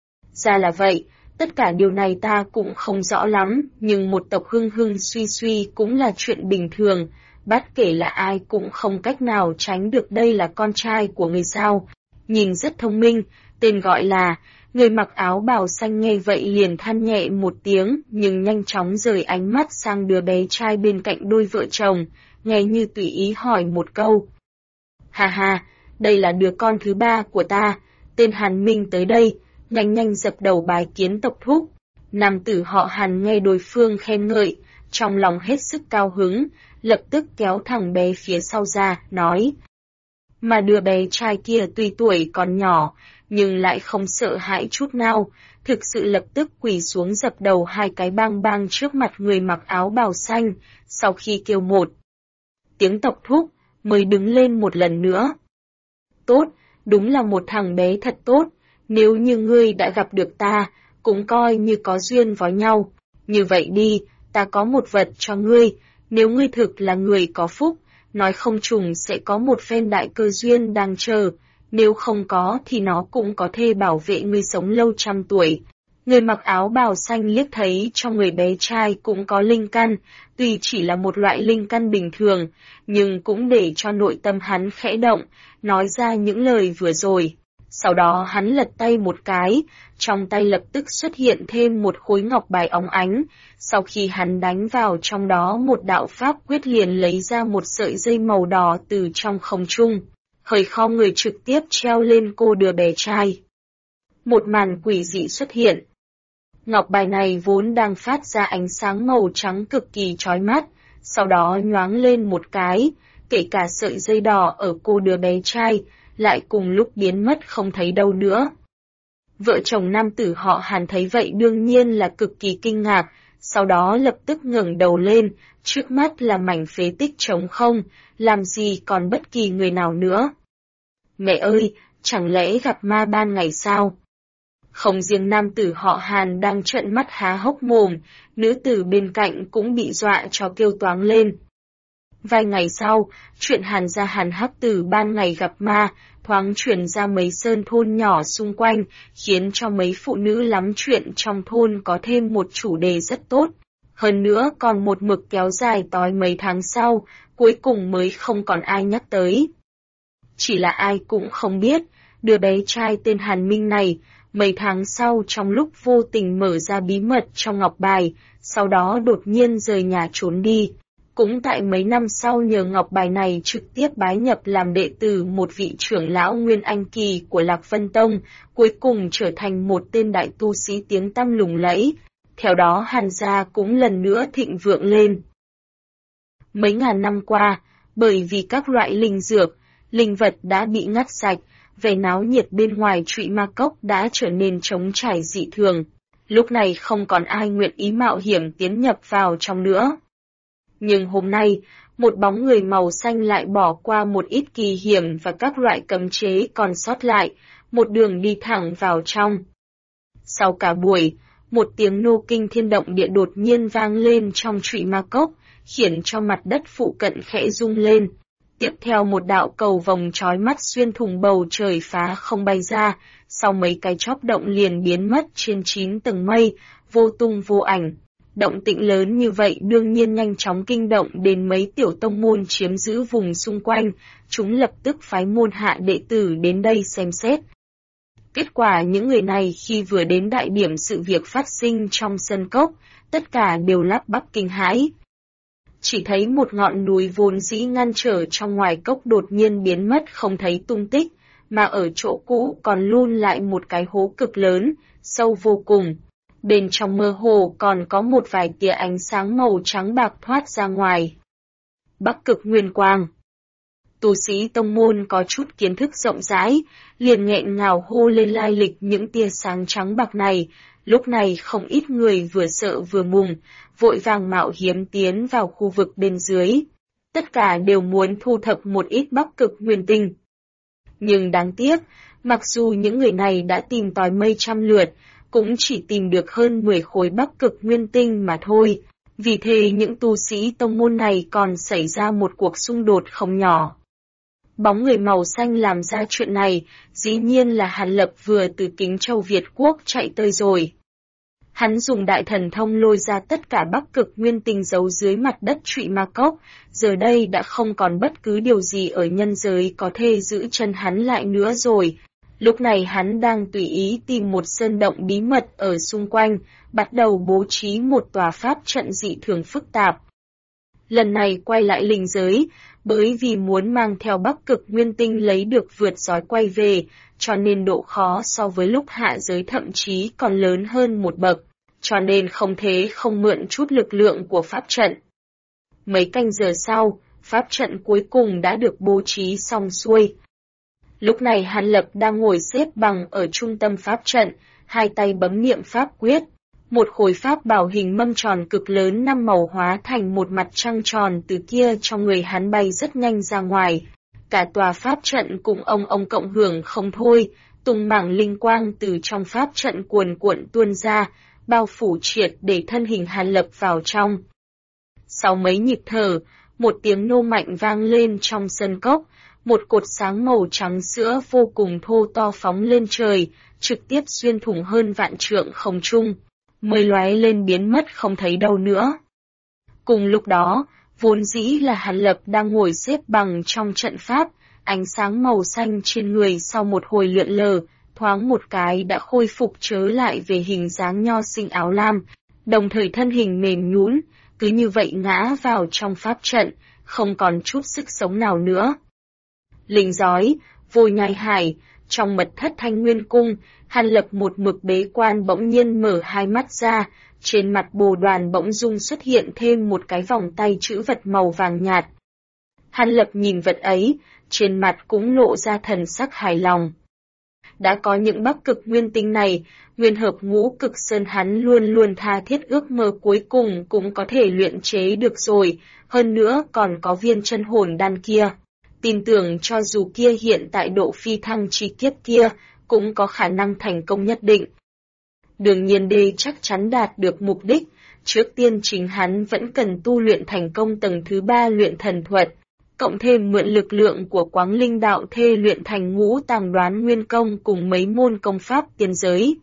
Ra là vậy, tất cả điều này ta cũng không rõ lắm, nhưng một tộc hưng hưng suy suy cũng là chuyện bình thường. Bất kể là ai cũng không cách nào tránh được đây là con trai của người sao. Nhìn rất thông minh, tên gọi là, người mặc áo bào xanh nghe vậy liền than nhẹ một tiếng, nhưng nhanh chóng rời ánh mắt sang đứa bé trai bên cạnh đôi vợ chồng, nghe như tùy ý hỏi một câu. Hà hà, đây là đứa con thứ ba của ta, tên Hàn Minh tới đây, nhanh nhanh dập đầu bái kiến tộc thúc. Nam tử họ Hàn nghe đối phương khen ngợi, trong lòng hết sức cao hứng, lập tức kéo thằng bé phía sau ra, nói. Mà đứa bé trai kia tuy tuổi còn nhỏ, nhưng lại không sợ hãi chút nào, thực sự lập tức quỳ xuống dập đầu hai cái bang bang trước mặt người mặc áo bào xanh, sau khi kêu một tiếng tộc thúc, mới đứng lên một lần nữa. Tốt, đúng là một thằng bé thật tốt, nếu như ngươi đã gặp được ta, cũng coi như có duyên với nhau. Như vậy đi, ta có một vật cho ngươi, nếu ngươi thực là người có phúc, nói không chừng sẽ có một phen đại cơ duyên đang chờ, nếu không có thì nó cũng có thể bảo vệ ngươi sống lâu trăm tuổi. Người mặc áo bào xanh liếc thấy trong người bé trai cũng có linh căn, tuy chỉ là một loại linh căn bình thường, nhưng cũng để cho nội tâm hắn khẽ động, nói ra những lời vừa rồi. Sau đó hắn lật tay một cái, trong tay lập tức xuất hiện thêm một khối ngọc bài óng ánh, sau khi hắn đánh vào trong đó một đạo pháp quyết liền lấy ra một sợi dây màu đỏ từ trong không trung, hơi khom người trực tiếp treo lên cô đứa bé trai. Một màn quỷ dị xuất hiện. Ngọc bài này vốn đang phát ra ánh sáng màu trắng cực kỳ chói mắt, sau đó nhoáng lên một cái, kể cả sợi dây đỏ ở cô đứa bé trai, lại cùng lúc biến mất không thấy đâu nữa. Vợ chồng nam tử họ Hàn thấy vậy đương nhiên là cực kỳ kinh ngạc, sau đó lập tức ngẩng đầu lên, trước mắt là mảnh phế tích trống không, làm gì còn bất kỳ người nào nữa. Mẹ ơi, chẳng lẽ gặp ma ban ngày sao? Không riêng nam tử họ Hàn đang trợn mắt há hốc mồm, nữ tử bên cạnh cũng bị dọa cho kêu toáng lên. Vài ngày sau, chuyện Hàn gia Hàn Hắc Tử ban ngày gặp ma, thoáng truyền ra mấy sơn thôn nhỏ xung quanh, khiến cho mấy phụ nữ lắm chuyện trong thôn có thêm một chủ đề rất tốt. Hơn nữa còn một mực kéo dài tới mấy tháng sau, cuối cùng mới không còn ai nhắc tới. Chỉ là ai cũng không biết, đứa bé trai tên Hàn Minh này, mấy tháng sau trong lúc vô tình mở ra bí mật trong ngọc bài, sau đó đột nhiên rời nhà trốn đi. Cũng tại mấy năm sau nhờ ngọc bài này trực tiếp bái nhập làm đệ tử một vị trưởng lão Nguyên Anh Kỳ của Lạc Vân Tông, cuối cùng trở thành một tên đại tu sĩ tiếng tăm lừng lẫy. Theo đó Hàn gia cũng lần nữa thịnh vượng lên. Mấy ngàn năm qua, bởi vì các loại linh dược, linh vật đã bị ngắt sạch, vẻ náo nhiệt bên ngoài Trụy Ma Cốc đã trở nên trống trải dị thường. Lúc này không còn ai nguyện ý mạo hiểm tiến nhập vào trong nữa. Nhưng hôm nay, một bóng người màu xanh lại bỏ qua một ít kỳ hiểm và các loại cấm chế còn sót lại, một đường đi thẳng vào trong. Sau cả buổi, một tiếng nô kinh thiên động địa đột nhiên vang lên trong Trụy Ma Cốc, khiến cho mặt đất phụ cận khẽ rung lên. Tiếp theo một đạo cầu vồng chói mắt xuyên thủng bầu trời phá không bay ra, sau mấy cái chóp động liền biến mất trên 9 tầng mây, vô tung vô ảnh. Động tĩnh lớn như vậy đương nhiên nhanh chóng kinh động đến mấy tiểu tông môn chiếm giữ vùng xung quanh, chúng lập tức phái môn hạ đệ tử đến đây xem xét. Kết quả những người này khi vừa đến đại điểm sự việc phát sinh trong sân cốc, tất cả đều lắp bắp kinh hãi. Chỉ thấy một ngọn núi vốn dĩ ngăn trở trong ngoài cốc đột nhiên biến mất không thấy tung tích, mà ở chỗ cũ còn luôn lại một cái hố cực lớn, sâu vô cùng. Bên trong mơ hồ còn có một vài tia ánh sáng màu trắng bạc thoát ra ngoài. Bắc Cực Nguyên Quang. Tu sĩ tông môn có chút kiến thức rộng rãi, liền nghẹn ngào hô lên lai lịch những tia sáng trắng bạc này. Lúc này không ít người vừa sợ vừa mừng, vội vàng mạo hiểm tiến vào khu vực bên dưới. Tất cả đều muốn thu thập một ít Bắc Cực Nguyên Tinh. Nhưng đáng tiếc, mặc dù những người này đã tìm tòi mây trăm lượt, cũng chỉ tìm được hơn 10 khối Bắc Cực Nguyên Tinh mà thôi. Vì thế những tu sĩ tông môn này còn xảy ra một cuộc xung đột không nhỏ. Bóng người màu xanh làm ra chuyện này, dĩ nhiên là Hàn Lập vừa từ Kính Châu Việt Quốc chạy tới rồi. Hắn dùng đại thần thông lôi ra tất cả Bắc Cực Nguyên Tinh giấu dưới mặt đất Trụy Ma Cốc, giờ đây đã không còn bất cứ điều gì ở nhân giới có thể giữ chân hắn lại nữa rồi. Lúc này hắn đang tùy ý tìm một sơn động bí mật ở xung quanh, bắt đầu bố trí một tòa pháp trận dị thường phức tạp. Lần này quay lại linh giới, bởi vì muốn mang theo Bắc Cực Nguyên Tinh lấy được vượt sói quay về, cho nên độ khó so với lúc hạ giới thậm chí còn lớn hơn một bậc, cho nên không thể không mượn chút lực lượng của pháp trận. Mấy canh giờ sau, pháp trận cuối cùng đã được bố trí xong xuôi. Lúc này Hàn Lập đang ngồi xếp bằng ở trung tâm pháp trận, hai tay bấm niệm pháp quyết. Một khối pháp bảo hình mâm tròn cực lớn 5 màu hóa thành một mặt trăng tròn từ kia trong người hắn bay rất nhanh ra ngoài. Cả tòa pháp trận cùng ông cộng hưởng không thôi, tung mảng linh quang từ trong pháp trận cuồn cuộn tuôn ra, bao phủ triệt để thân hình Hàn Lập vào trong. Sau mấy nhịp thở, một tiếng nô mạnh vang lên trong sân cốc, một cột sáng màu trắng sữa vô cùng thô to phóng lên trời, trực tiếp xuyên thủng hơn vạn trượng không trung, mới lóe lên biến mất không thấy đâu nữa. Cùng lúc đó, vốn dĩ là Hàn Lập đang ngồi xếp bằng trong trận pháp, ánh sáng màu xanh trên người sau một hồi lượn lờ, thoáng một cái đã khôi phục trở lại về hình dáng nho sinh áo lam, đồng thời thân hình mềm nhũn, cứ như vậy ngã vào trong pháp trận, không còn chút sức sống nào nữa. Linh giói, vô nhai hải, trong mật thất Thanh Nguyên Cung, Hàn Lập một mực bế quan bỗng nhiên mở hai mắt ra, trên mặt Bồ Đoàn bỗng dưng xuất hiện thêm một cái vòng tay chữ vật màu vàng nhạt. Hàn Lập nhìn vật ấy, trên mặt cũng lộ ra thần sắc hài lòng. Đã có những Bắc Cực Nguyên Tinh này, Nguyên Hợp Ngũ Cực Sơn hắn luôn luôn tha thiết ước mơ cuối cùng cũng có thể luyện chế được rồi, hơn nữa còn có viên chân hồn đan kia. Tin tưởng cho dù kia hiện tại độ phi thăng chi kiếp kia, cũng có khả năng thành công nhất định. Đương nhiên đây chắc chắn đạt được mục đích, trước tiên chính hắn vẫn cần tu luyện thành công tầng thứ 3 luyện thần thuật, cộng thêm mượn lực lượng của Quáng Linh Đạo Thê luyện thành Ngũ Tàng Đoán Nguyên Công cùng mấy môn công pháp tiên giới.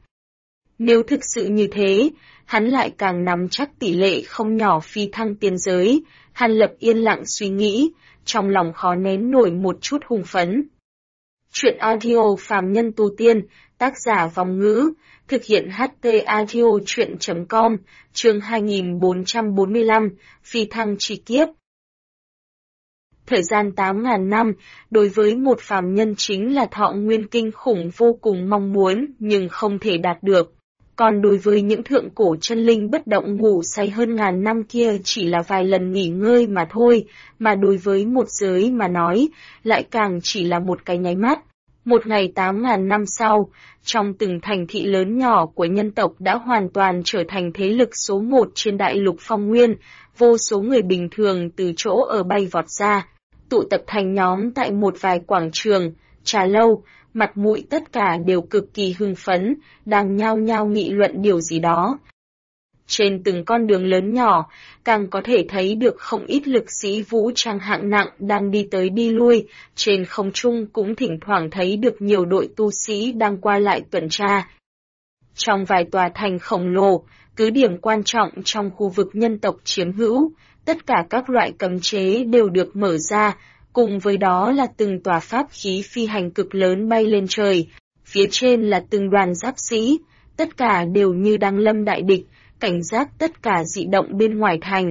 Nếu thực sự như thế, hắn lại càng nắm chắc tỷ lệ không nhỏ phi thăng tiên giới. Hàn Lập yên lặng suy nghĩ, trong lòng khó nén nổi một chút hùng phấn. Chuyện audio phàm nhân tu tiên, tác giả Vong Ngữ, thực hiện HT audio chuyện.com, chương 2445, phi thăng chi kiếp. Thời gian 8.000 năm, đối với một phàm nhân chính là thọ nguyên kinh khủng vô cùng mong muốn nhưng không thể đạt được. Còn đối với những thượng cổ chân linh bất động ngủ say hơn ngàn năm kia chỉ là vài lần nghỉ ngơi mà thôi, mà đối với một giới mà nói, lại càng chỉ là một cái nháy mắt. Một ngày 8.000 năm sau, trong từng thành thị lớn nhỏ của nhân tộc đã hoàn toàn trở thành thế lực số một trên đại lục Phong Nguyên, vô số người bình thường từ chỗ ở bay vọt ra, tụ tập thành nhóm tại một vài quảng trường, trà lâu, mặt mũi tất cả đều cực kỳ hưng phấn, đang nhao nhao nghị luận điều gì đó. Trên từng con đường lớn nhỏ, càng có thể thấy được không ít lực sĩ vũ trang hạng nặng đang đi tới đi lui, trên không trung cũng thỉnh thoảng thấy được nhiều đội tu sĩ đang qua lại tuần tra. Trong vài tòa thành khổng lồ, cứ điểm quan trọng trong khu vực nhân tộc chiếm hữu, tất cả các loại cấm chế đều được mở ra, cùng với đó là từng tòa pháp khí phi hành cực lớn bay lên trời, phía trên là từng đoàn giáp sĩ, tất cả đều như đang lâm đại địch, cảnh giác tất cả dị động bên ngoài thành.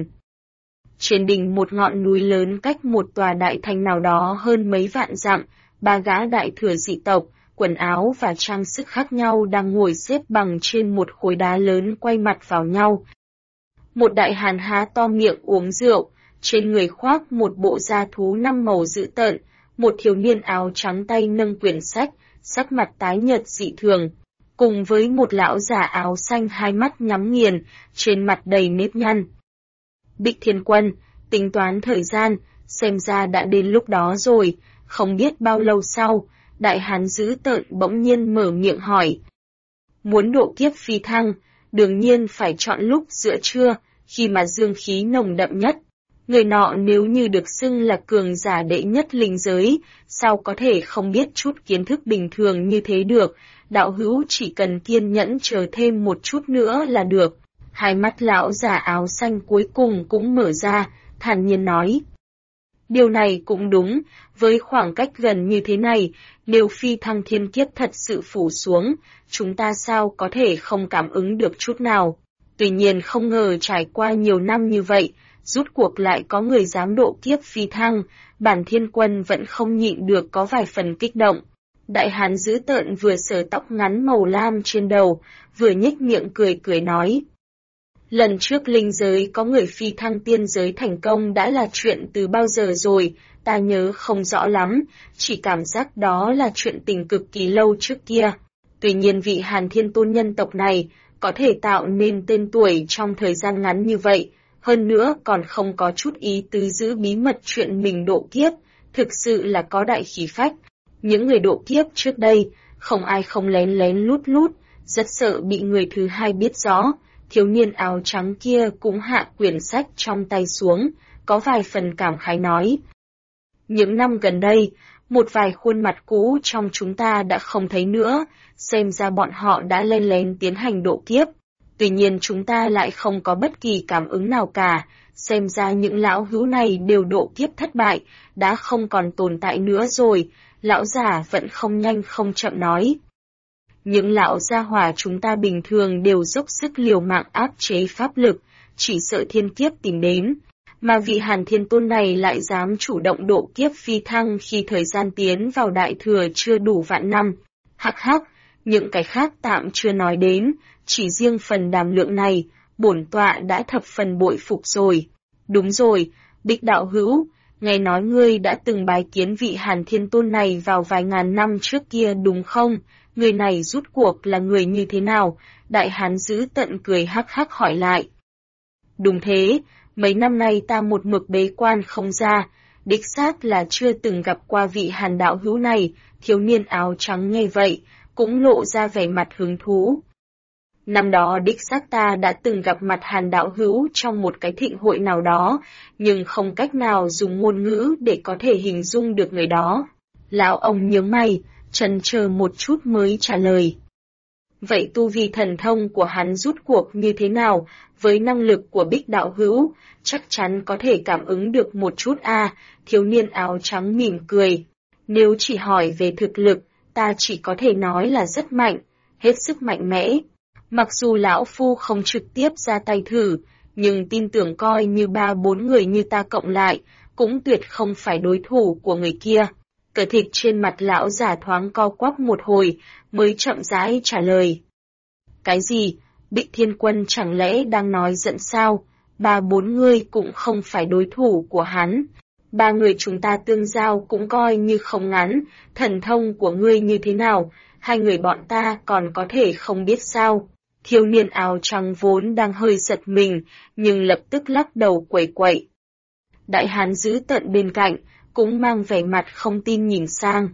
Trên đỉnh một ngọn núi lớn cách một tòa đại thành nào đó hơn mấy vạn dặm, ba gã đại thừa dị tộc, quần áo và trang sức khác nhau đang ngồi xếp bằng trên một khối đá lớn quay mặt vào nhau. Một đại hán há to miệng uống rượu, trên người khoác một bộ da thú 5 màu dữ tợn, một thiếu niên áo trắng tay nâng quyển sách, sắc mặt tái nhợt dị thường, cùng với một lão già áo xanh hai mắt nhắm nghiền, trên mặt đầy nếp nhăn. Bích Thiên Quân, tính toán thời gian, xem ra đã đến lúc đó rồi, không biết bao lâu sau, đại hán dữ tợn bỗng nhiên mở miệng hỏi. Muốn độ kiếp phi thăng, đương nhiên phải chọn lúc giữa trưa, khi mà dương khí nồng đậm nhất. Người nọ nếu như được xưng là cường giả đệ nhất linh giới, sao có thể không biết chút kiến thức bình thường như thế được, đạo hữu chỉ cần kiên nhẫn chờ thêm một chút nữa là được. Hai mắt lão già áo xanh cuối cùng cũng mở ra, thản nhiên nói. Điều này cũng đúng, với khoảng cách gần như thế này, nếu phi thăng thiên kiếp thật sự phủ xuống, chúng ta sao có thể không cảm ứng được chút nào. Tuy nhiên không ngờ trải qua nhiều năm như vậy, rút cuộc lại có người dám độ kiếp phi thăng, bản Thiên Quân vẫn không nhịn được có vài phần kích động. Đại hán dữ tợn vừa sờ tóc ngắn màu lam trên đầu, vừa nhếch miệng cười nói. Lần trước linh giới có người phi thăng tiên giới thành công đã là chuyện từ bao giờ rồi, ta nhớ không rõ lắm, chỉ cảm giác đó là chuyện tình cực kỳ lâu trước kia. Tuy nhiên vị Hàn Thiên Tôn nhân tộc này có thể tạo nên tên tuổi trong thời gian ngắn như vậy, hơn nữa còn không có chút ý tứ giữ bí mật chuyện mình độ kiếp, thực sự là có đại khí phách. Những người độ kiếp trước đây, không ai không lén lén lút lút, rất sợ bị người thứ hai biết rõ. Thiếu niên áo trắng kia cũng hạ quyển sách trong tay xuống, có vài phần cảm khái nói. Những năm gần đây, một vài khuôn mặt cũ trong chúng ta đã không thấy nữa, xem ra bọn họ đã len lén tiến hành độ kiếp. Tuy nhiên chúng ta lại không có bất kỳ cảm ứng nào cả, xem ra những lão hữu này đều độ kiếp thất bại, đã không còn tồn tại nữa rồi, lão già vẫn không nhanh không chậm nói. Những lão gia hỏa chúng ta bình thường đều dốc sức liều mạng áp chế pháp lực, chỉ sợ thiên kiếp tìm đến. Mà vị Hàn Thiên Tôn này lại dám chủ động độ kiếp phi thăng khi thời gian tiến vào đại thừa chưa đủ vạn năm. Hắc hắc, những cái khác tạm chưa nói đến, chỉ riêng phần đảm lượng này, bổn tọa đã thập phần bội phục rồi. Đúng rồi, Bích đạo hữu, nghe nói ngươi đã từng bái kiến vị Hàn Thiên Tôn này vào vài ngàn năm trước kia đúng không? Người này rút cuộc là người như thế nào? Đại hán giữ tận cười hắc hắc hỏi lại. Đúng thế, mấy năm nay ta một mực bế quan không ra, đích xác là chưa từng gặp qua vị Hàn đạo hữu này, thiếu niên áo trắng nghe vậy, cũng lộ ra vẻ mặt hứng thú. Năm đó đích xác ta đã từng gặp mặt Hàn đạo hữu trong một cái thịnh hội nào đó, nhưng không cách nào dùng ngôn ngữ để có thể hình dung được người đó. Lão ông nhướng mày, chần chờ một chút mới trả lời. Vậy tu vi thần thông của hắn rút cuộc như thế nào, với năng lực của Bích đạo hữu, chắc chắn có thể cảm ứng được một chút thiếu niên áo trắng mỉm cười. Nếu chỉ hỏi về thực lực, ta chỉ có thể nói là rất mạnh, hết sức mạnh mẽ. Mặc dù lão phu không trực tiếp ra tay thử, nhưng tin tưởng coi như 3-4 người như ta cộng lại, cũng tuyệt không phải đối thủ của người kia. Cờ thịt trên mặt lão già thoáng co quắp một hồi, mới chậm rãi trả lời. Cái gì? Bích Thiên Quân chẳng lẽ đang nói giận sao? 3-4 người cũng không phải đối thủ của hắn. 3 người chúng ta tương giao cũng coi như không ngắn, thần thông của ngươi như thế nào, 2 người bọn ta còn có thể không biết sao. Thiếu niên áo trắng vốn đang hơi giật mình, nhưng lập tức lắc đầu quẩy quậy. Đại hán giữ tận bên cạnh, cũng mang vẻ mặt không tin nhìn sang.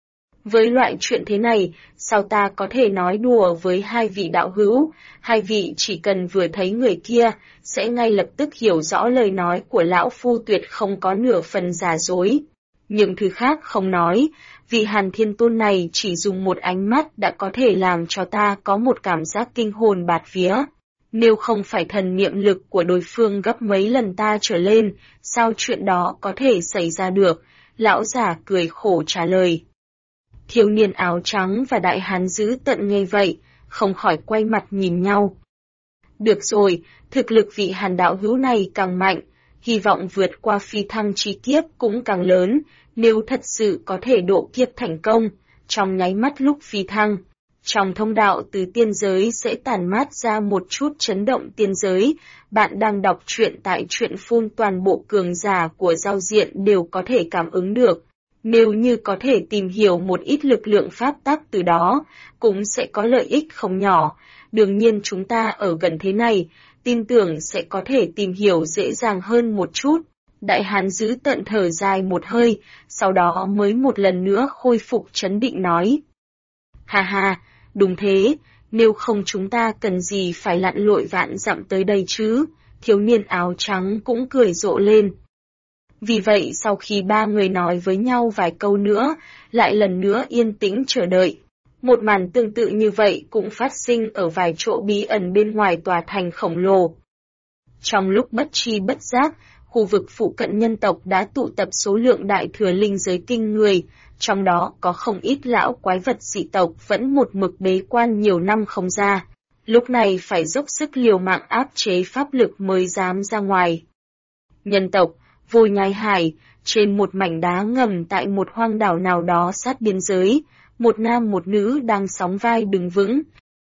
Với loại chuyện thế này, sao ta có thể nói đùa với 2 vị đạo hữu, 2 vị chỉ cần vừa thấy người kia, sẽ ngay lập tức hiểu rõ lời nói của lão phu tuyệt không có nửa phần giả dối. Nhưng thứ khác không nói, vị Hàn Thiên Tôn này chỉ dùng một ánh mắt đã có thể làm cho ta có một cảm giác kinh hồn bạt vía. Nếu không phải thần niệm lực của đối phương gấp mấy lần ta trở lên, sao chuyện đó có thể xảy ra được? Lão giả cười khổ trả lời. Thiếu niên áo trắng và đại hán giữ tận nghe vậy, không khỏi quay mặt nhìn nhau. Được rồi, thực lực vị Hàn đạo hữu này càng mạnh, hy vọng vượt qua phi thăng chi kiếp cũng càng lớn, nếu thật sự có thể độ kiếp thành công, trong nháy mắt lúc phi thăng. Trong thông đạo từ tiên giới sẽ tản mát ra một chút chấn động tiên giới, bạn đang đọc truyện tại truyện phun toàn bộ cường giả của giao diện đều có thể cảm ứng được. Nếu như có thể tìm hiểu một ít lực lượng pháp tắc từ đó, cũng sẽ có lợi ích không nhỏ. Đương nhiên chúng ta ở gần thế này, tin tưởng sẽ có thể tìm hiểu dễ dàng hơn một chút. Đại hán giữ tận thở dài một hơi, sau đó mới một lần nữa khôi phục trấn định nói. Ha ha, đúng thế, nếu không chúng ta cần gì phải lặn lội vạn dặm tới đây chứ, thiếu niên áo trắng cũng cười rộ lên. Vì vậy sau khi 3 người nói với nhau vài câu nữa, lại lần nữa yên tĩnh chờ đợi. Một màn tương tự như vậy cũng phát sinh ở vài chỗ bí ẩn bên ngoài tòa thành khổng lồ. Trong lúc bất tri bất giác, khu vực phụ cận nhân tộc đã tụ tập số lượng đại thừa linh giới kinh người, trong đó có không ít lão quái vật dị tộc vẫn một mực bế quan nhiều năm không ra. Lúc này phải dốc sức liều mạng áp chế pháp lực mới dám ra ngoài. Nhân tộc, Vô Nhai Hải, trên một mảnh đá ngầm tại một hoang đảo nào đó sát biên giới, một nam một nữ đang sóng vai đứng vững.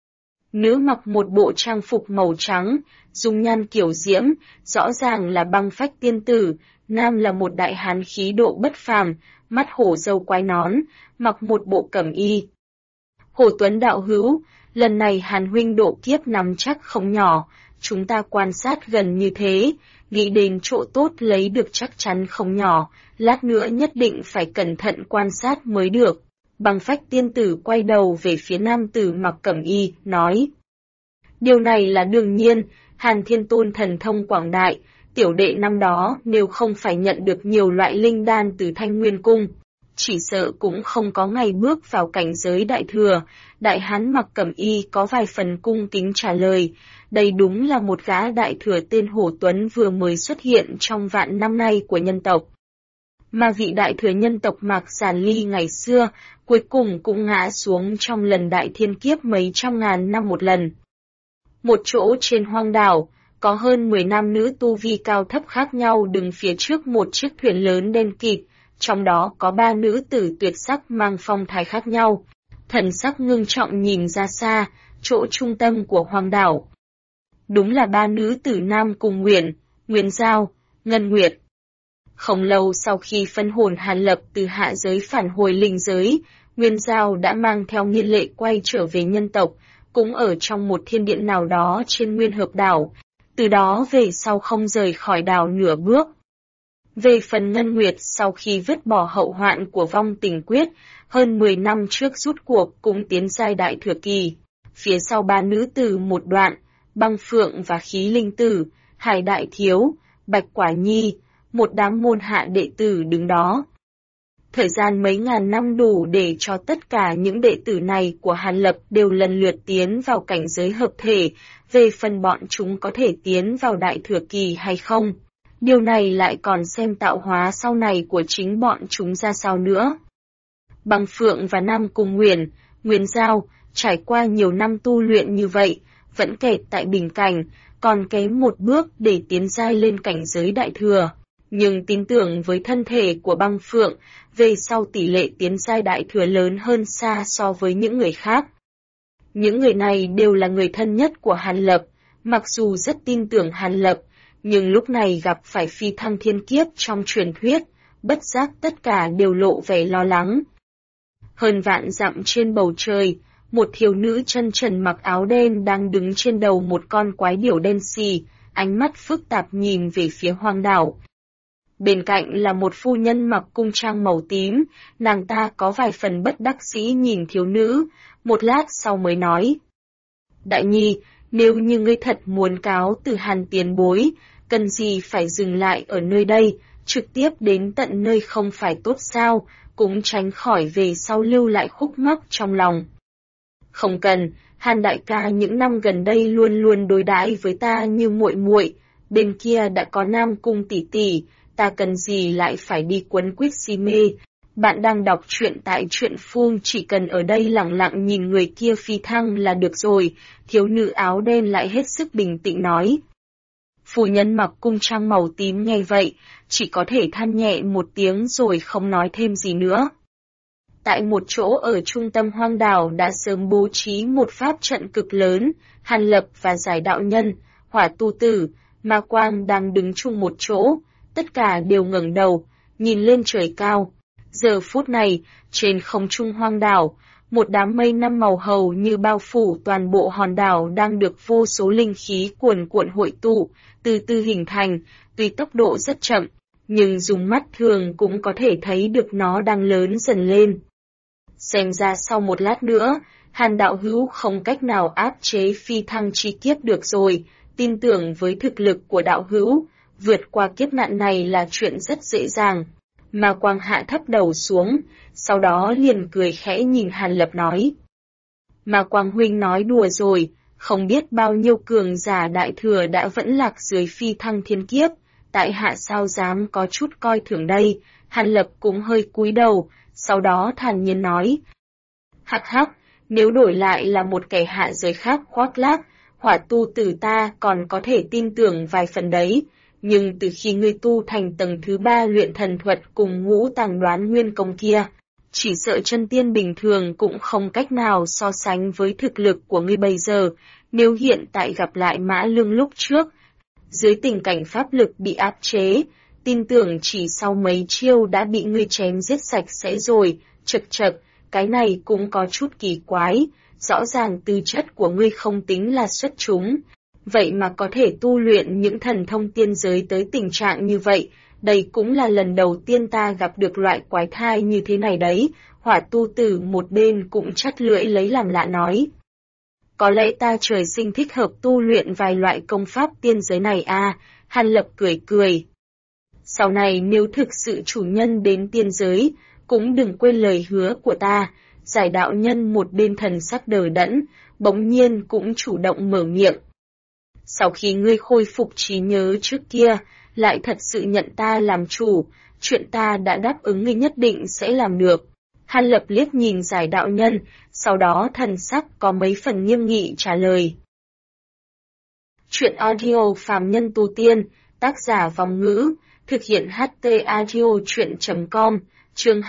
Nữ mặc một bộ trang phục màu trắng, dung nhan kiểu diễm, rõ ràng là băng phách tiên tử, nam là một đại hán khí độ bất phàm, mắt hổ râu quai nón, mặc một bộ cẩm y. Hổ Tuấn đạo hữu, lần này Hàn huynh độ kiếp nắm chắc không nhỏ, chúng ta quan sát gần như thế, nghĩ đến chỗ tốt lấy được chắc chắn không nhỏ, lát nữa nhất định phải cẩn thận quan sát mới được. Băng phách tiên tử quay đầu về phía nam tử mặc cẩm y, nói. Điều này là đương nhiên, Hàn Thiên Tôn thần thông quảng đại, tiểu đệ năm đó nếu không phải nhận được nhiều loại linh đan từ Thanh Nguyên Cung, chỉ sợ cũng không có ngày bước vào cảnh giới đại thừa. Đại hán mặc cẩm y có vài phần cung kính trả lời, đây đúng là một gã đại thừa tên Hổ Tuấn vừa mới xuất hiện trong vạn năm nay của nhân tộc. Mà vị đại thừa nhân tộc Mạc Giản Ly ngày xưa, cuối cùng cũng ngã xuống trong lần đại thiên kiếp mấy trăm ngàn năm một lần. Một chỗ trên hoang đảo, có hơn 10 nam nữ tu vi cao thấp khác nhau đứng phía trước một chiếc thuyền lớn đen kịt, trong đó có 3 nữ tử tuyệt sắc mang phong thái khác nhau, thần sắc ngưng trọng nhìn ra xa, chỗ trung tâm của hoang đảo. Đúng là 3 nữ tử Nam Cung Nguyện, Nguyên Giao, Ngân Nguyệt. Không lâu sau khi phân hồn Hàn Lập từ hạ giới phản hồi linh giới, Nguyên Giao đã mang theo Nghiên Lệ quay trở về nhân tộc, cũng ở trong một thiên điện nào đó trên Nguyên Hợp đảo, từ đó về sau không rời khỏi đảo nửa bước. Về phần Ngân Nguyệt sau khi vứt bỏ hậu hoạn của vong tình quyết, hơn 10 năm trước rút cuộc cũng tiến giai đại thừa kỳ. Phía sau 3 nữ tử một đoạn, Băng Phượng và Khí Linh Tử, Hải Đại Thiếu, Bạch Quả Nhi, một đám môn hạ đệ tử đứng đó. Thời gian mấy ngàn năm đủ để cho tất cả những đệ tử này của Hàn Lập đều lần lượt tiến vào cảnh giới hợp thể, về phần bọn chúng có thể tiến vào đại thừa kỳ hay không. Điều này lại còn xem tạo hóa sau này của chính bọn chúng ra sao nữa. Băng Phượng và Nam Cung Nguyện, Nguyên Giao, trải qua nhiều năm tu luyện như vậy, vẫn kẹt tại bình cảnh, còn kém một bước để tiến giai lên cảnh giới đại thừa. nhưng tin tưởng với thân thể của băng phượng, về sau tỷ lệ tiến giai đại thừa lớn hơn xa so với những người khác. Những người này đều là người thân nhất của Hàn Lập, mặc dù rất tin tưởng Hàn Lập, nhưng lúc này gặp phải phi thăng thiên kiếp trong truyền thuyết, bất giác tất cả đều lộ vẻ lo lắng. Hơn vạn dặm trên bầu trời, một thiếu nữ chân trần mặc áo đen đang đứng trên đầu một con quái điểu đen xì, ánh mắt phức tạp nhìn về phía hoang đảo. Bên cạnh là một phu nhân mặc cung trang màu tím, nàng ta có vài phần bất đắc dĩ nhìn thiếu nữ, một lát sau mới nói. Đại nhi, nếu như ngươi thật muốn cáo từ Hàn tiền bối, cần gì phải dừng lại ở nơi đây, trực tiếp đến tận nơi không phải tốt sao, cũng tránh khỏi về sau lưu lại khúc mắc trong lòng. Không cần, Hàn đại ca những năm gần đây luôn luôn đối đãi với ta như muội muội, bên kia đã có Nam Cung tỷ tỷ, ta cần gì lại phải đi quấn quýt si mê. Bạn đang đọc truyện tại truyện Phương, chỉ cần ở đây lặng lặng nhìn người kia phi thăng là được rồi, thiếu nữ áo đen lại hết sức bình tĩnh nói. Phu nhân mặc cung trang màu tím nghe vậy, chỉ có thể than nhẹ một tiếng rồi không nói thêm gì nữa. Tại một chỗ ở trung tâm hoang đảo đã sớm bố trí một pháp trận cực lớn, Hàn Lập và Giải đạo nhân, Hỏa tu tử, Ma Quang đang đứng chung một chỗ, tất cả đều ngẩng đầu, nhìn lên trời cao. Giờ phút này, trên không trung hoang đảo, một đám mây năm màu hầu như bao phủ toàn bộ hòn đảo đang được vô số linh khí cuồn cuộn hội tụ, từ từ hình thành, tuy tốc độ rất chậm, nhưng dùng mắt thường cũng có thể thấy được nó đang lớn dần lên. Xem ra sau một lát nữa, Hàn đạo hữu không cách nào áp chế phi thăng chi kiếp được rồi, tin tưởng với thực lực của đạo hữu, vượt qua kiếp nạn này là chuyện rất dễ dàng. Ma Quang hạ thấp đầu xuống, sau đó liền cười khẽ nhìn Hàn Lập nói. Ma Quang huynh nói đùa rồi, không biết bao nhiêu cường giả đại thừa đã vẫn lạc dưới phi thăng thiên kiếp, tại hạ sao dám có chút coi thường đây. Hàn Lập cũng hơi cúi đầu, sau đó thản nhiên nói. Hắc hắc, nếu đổi lại là một kẻ hạ giới khác khoác lác, Hỏa tu tử ta còn có thể tin tưởng vài phần đấy. Nhưng từ khi ngươi tu thành tầng thứ 3 luyện thần thuật cùng ngũ tàng đoán nguyên công kia, chỉ sợ chân tiên bình thường cũng không cách nào so sánh với thực lực của ngươi bây giờ. Nếu hiện tại gặp lại Mã Lương lúc trước, dưới tình cảnh pháp lực bị áp chế, tin tưởng chỉ sau mấy chiêu đã bị ngươi chém giết sạch sẽ rồi. Chật, cái này cũng có chút kỳ quái, rõ ràng tư chất của ngươi không tính là xuất chúng. Vậy mà có thể tu luyện những thần thông tiên giới tới tình trạng như vậy, đây cũng là lần đầu tiên ta gặp được loại quái thai như thế này đấy. Hỏa tu tử một bên cũng chắt lưỡi lấy làm lạ nói. Có lẽ ta trời sinh thích hợp tu luyện vài loại công pháp tiên giới này à, Hàn Lập cười. Sau này nếu thực sự chủ nhân đến tiên giới, cũng đừng quên lời hứa của ta. Giải đạo nhân một bên thần sắc đờ đẫn, bỗng nhiên cũng chủ động mở miệng. Sau khi ngươi khôi phục trí nhớ trước kia, lại thật sự nhận ta làm chủ, chuyện ta đã đáp ứng ngươi nhất định sẽ làm được. Hàn Lập liếc nhìn Giải đạo nhân, sau đó thần sắc có mấy phần nghiêm nghị trả lời. Chuyện audio phàm nhân tu tiên, tác giả Vòng Ngữ, thực hiện HT audio chuyện.com, chương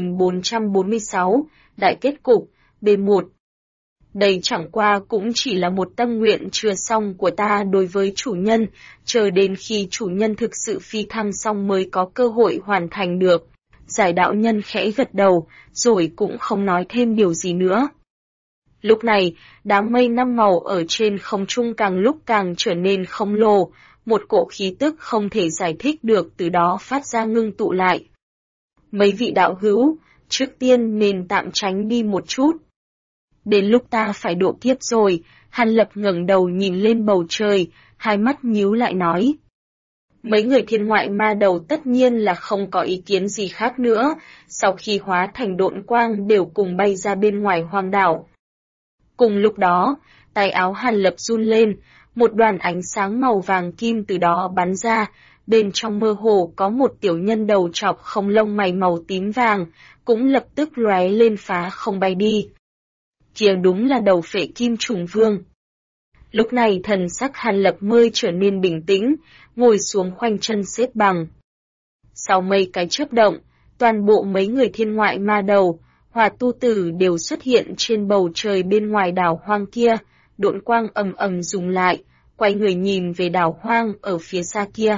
2446, Đại kết cục, B1. Đây chẳng qua cũng chỉ là một tâm nguyện chưa xong của ta đối với chủ nhân, chờ đến khi chủ nhân thực sự phi thăng xong mới có cơ hội hoàn thành được. Giải đạo nhân khẽ gật đầu, rồi cũng không nói thêm điều gì nữa. Lúc này, đám mây năm màu ở trên không trung càng lúc càng trở nên khổng lồ, một cỗ khí tức không thể giải thích được từ đó phát ra ngưng tụ lại. Mấy vị đạo hữu, trước tiên nên tạm tránh đi một chút. Đến lúc ta phải độ kiếp rồi, Hàn Lập ngẩng đầu nhìn lên bầu trời, hai mắt nhíu lại nói. Mấy người thiên ngoại ma đầu tất nhiên là không có ý kiến gì khác nữa, sau khi hóa thành độn quang đều cùng bay ra bên ngoài hoang đảo. Cùng lúc đó, tay áo Hàn Lập run lên, một đoàn ánh sáng màu vàng kim từ đó bắn ra, bên trong mơ hồ có một tiểu nhân đầu trọc không lông mày màu tím vàng, cũng lập tức lóe lên phá không bay đi. Kia đúng là đầu phệ kim trùng vương. Lúc này thần sắc Hàn Lập mới trở nên bình tĩnh, ngồi xuống khoanh chân xếp bằng. Sau mấy cái chớp động, toàn bộ mấy người thiên ngoại ma đầu, Hỏa Tu Tử đều xuất hiện trên bầu trời bên ngoài đảo hoang kia, độn quang ầm ầm dùng lại, quay người nhìn về đảo hoang ở phía xa kia.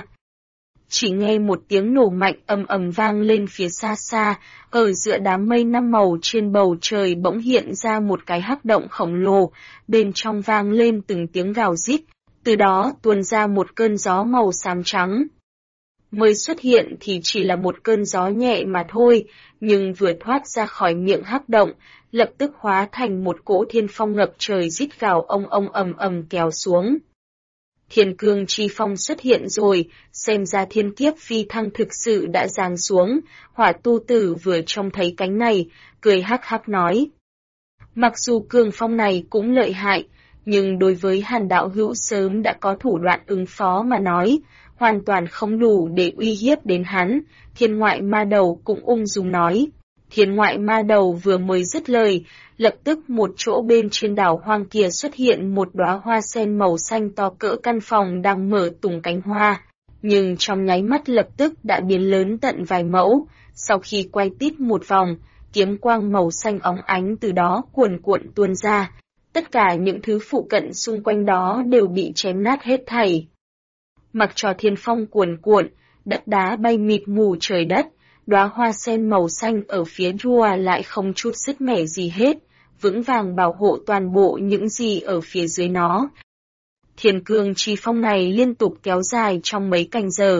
Chỉ nghe một tiếng nổ mạnh ầm ầm vang lên phía xa xa, ở giữa đám mây năm màu trên bầu trời bỗng hiện ra một cái hắc động khổng lồ, bên trong vang lên từng tiếng gào rít, từ đó tuôn ra một cơn gió màu xám trắng. Mới xuất hiện thì chỉ là một cơn gió nhẹ mà thôi, nhưng vừa thoát ra khỏi miệng hắc động, lập tức hóa thành một cỗ thiên phong ngập trời rít gào ông ầm ầm kéo xuống. Thiên cương chi phong xuất hiện rồi, xem ra thiên kiếp phi thăng thực sự đã giáng xuống, Hỏa Tu Tử vừa trông thấy cánh này, cười hắc hắc nói. Mặc dù cương phong này cũng lợi hại, nhưng đối với Hàn đạo hữu sớm đã có thủ đoạn ứng phó mà nói, hoàn toàn không đủ để uy hiếp đến hắn, thiên ngoại ma đầu cũng ung dung nói. Thiên ngoại ma đầu vừa mới dứt lời, lập tức một chỗ bên trên đảo hoang kia xuất hiện một đóa hoa sen màu xanh to cỡ căn phòng đang mở tùng cánh hoa, nhưng trong nháy mắt lập tức đã biến lớn tận vài mẫu, sau khi quay tít một vòng, kiếm quang màu xanh óng ánh từ đó cuồn cuộn tuôn ra, tất cả những thứ phụ cận xung quanh đó đều bị chém nát hết thảy. Mặc cho thiên phong cuồn cuộn, đất đá bay mịt mù trời đất, đóa hoa sen màu xanh ở phía rua lại không chút sứt mẻ gì hết, vững vàng bảo hộ toàn bộ những gì ở phía dưới nó. Thiên cương chi phong này liên tục kéo dài trong mấy canh giờ.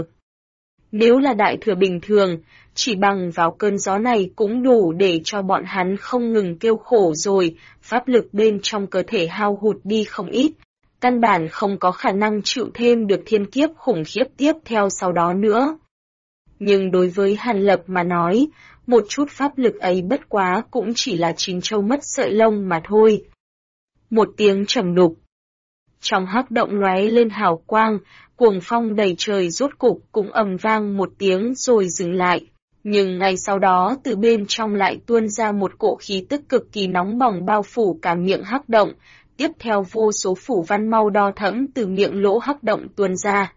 Nếu là đại thừa bình thường, chỉ bằng vào cơn gió này cũng đủ để cho bọn hắn không ngừng kêu khổ rồi, pháp lực bên trong cơ thể hao hụt đi không ít. Căn bản không có khả năng chịu thêm được thiên kiếp khủng khiếp tiếp theo sau đó nữa. Nhưng đối với Hàn Lập mà nói, một chút pháp lực ấy bất quá cũng chỉ là chín châu mất sợi lông mà thôi. Một tiếng trầm đục. Trong hắc động lóe lên hào quang, cuồng phong đầy trời rốt cục cũng ầm vang một tiếng rồi dừng lại. Nhưng ngay sau đó từ bên trong lại tuôn ra một cỗ khí tức cực kỳ nóng bỏng bao phủ cả miệng hắc động, tiếp theo vô số phù văn màu đỏ thẫm từ miệng lỗ hắc động tuôn ra.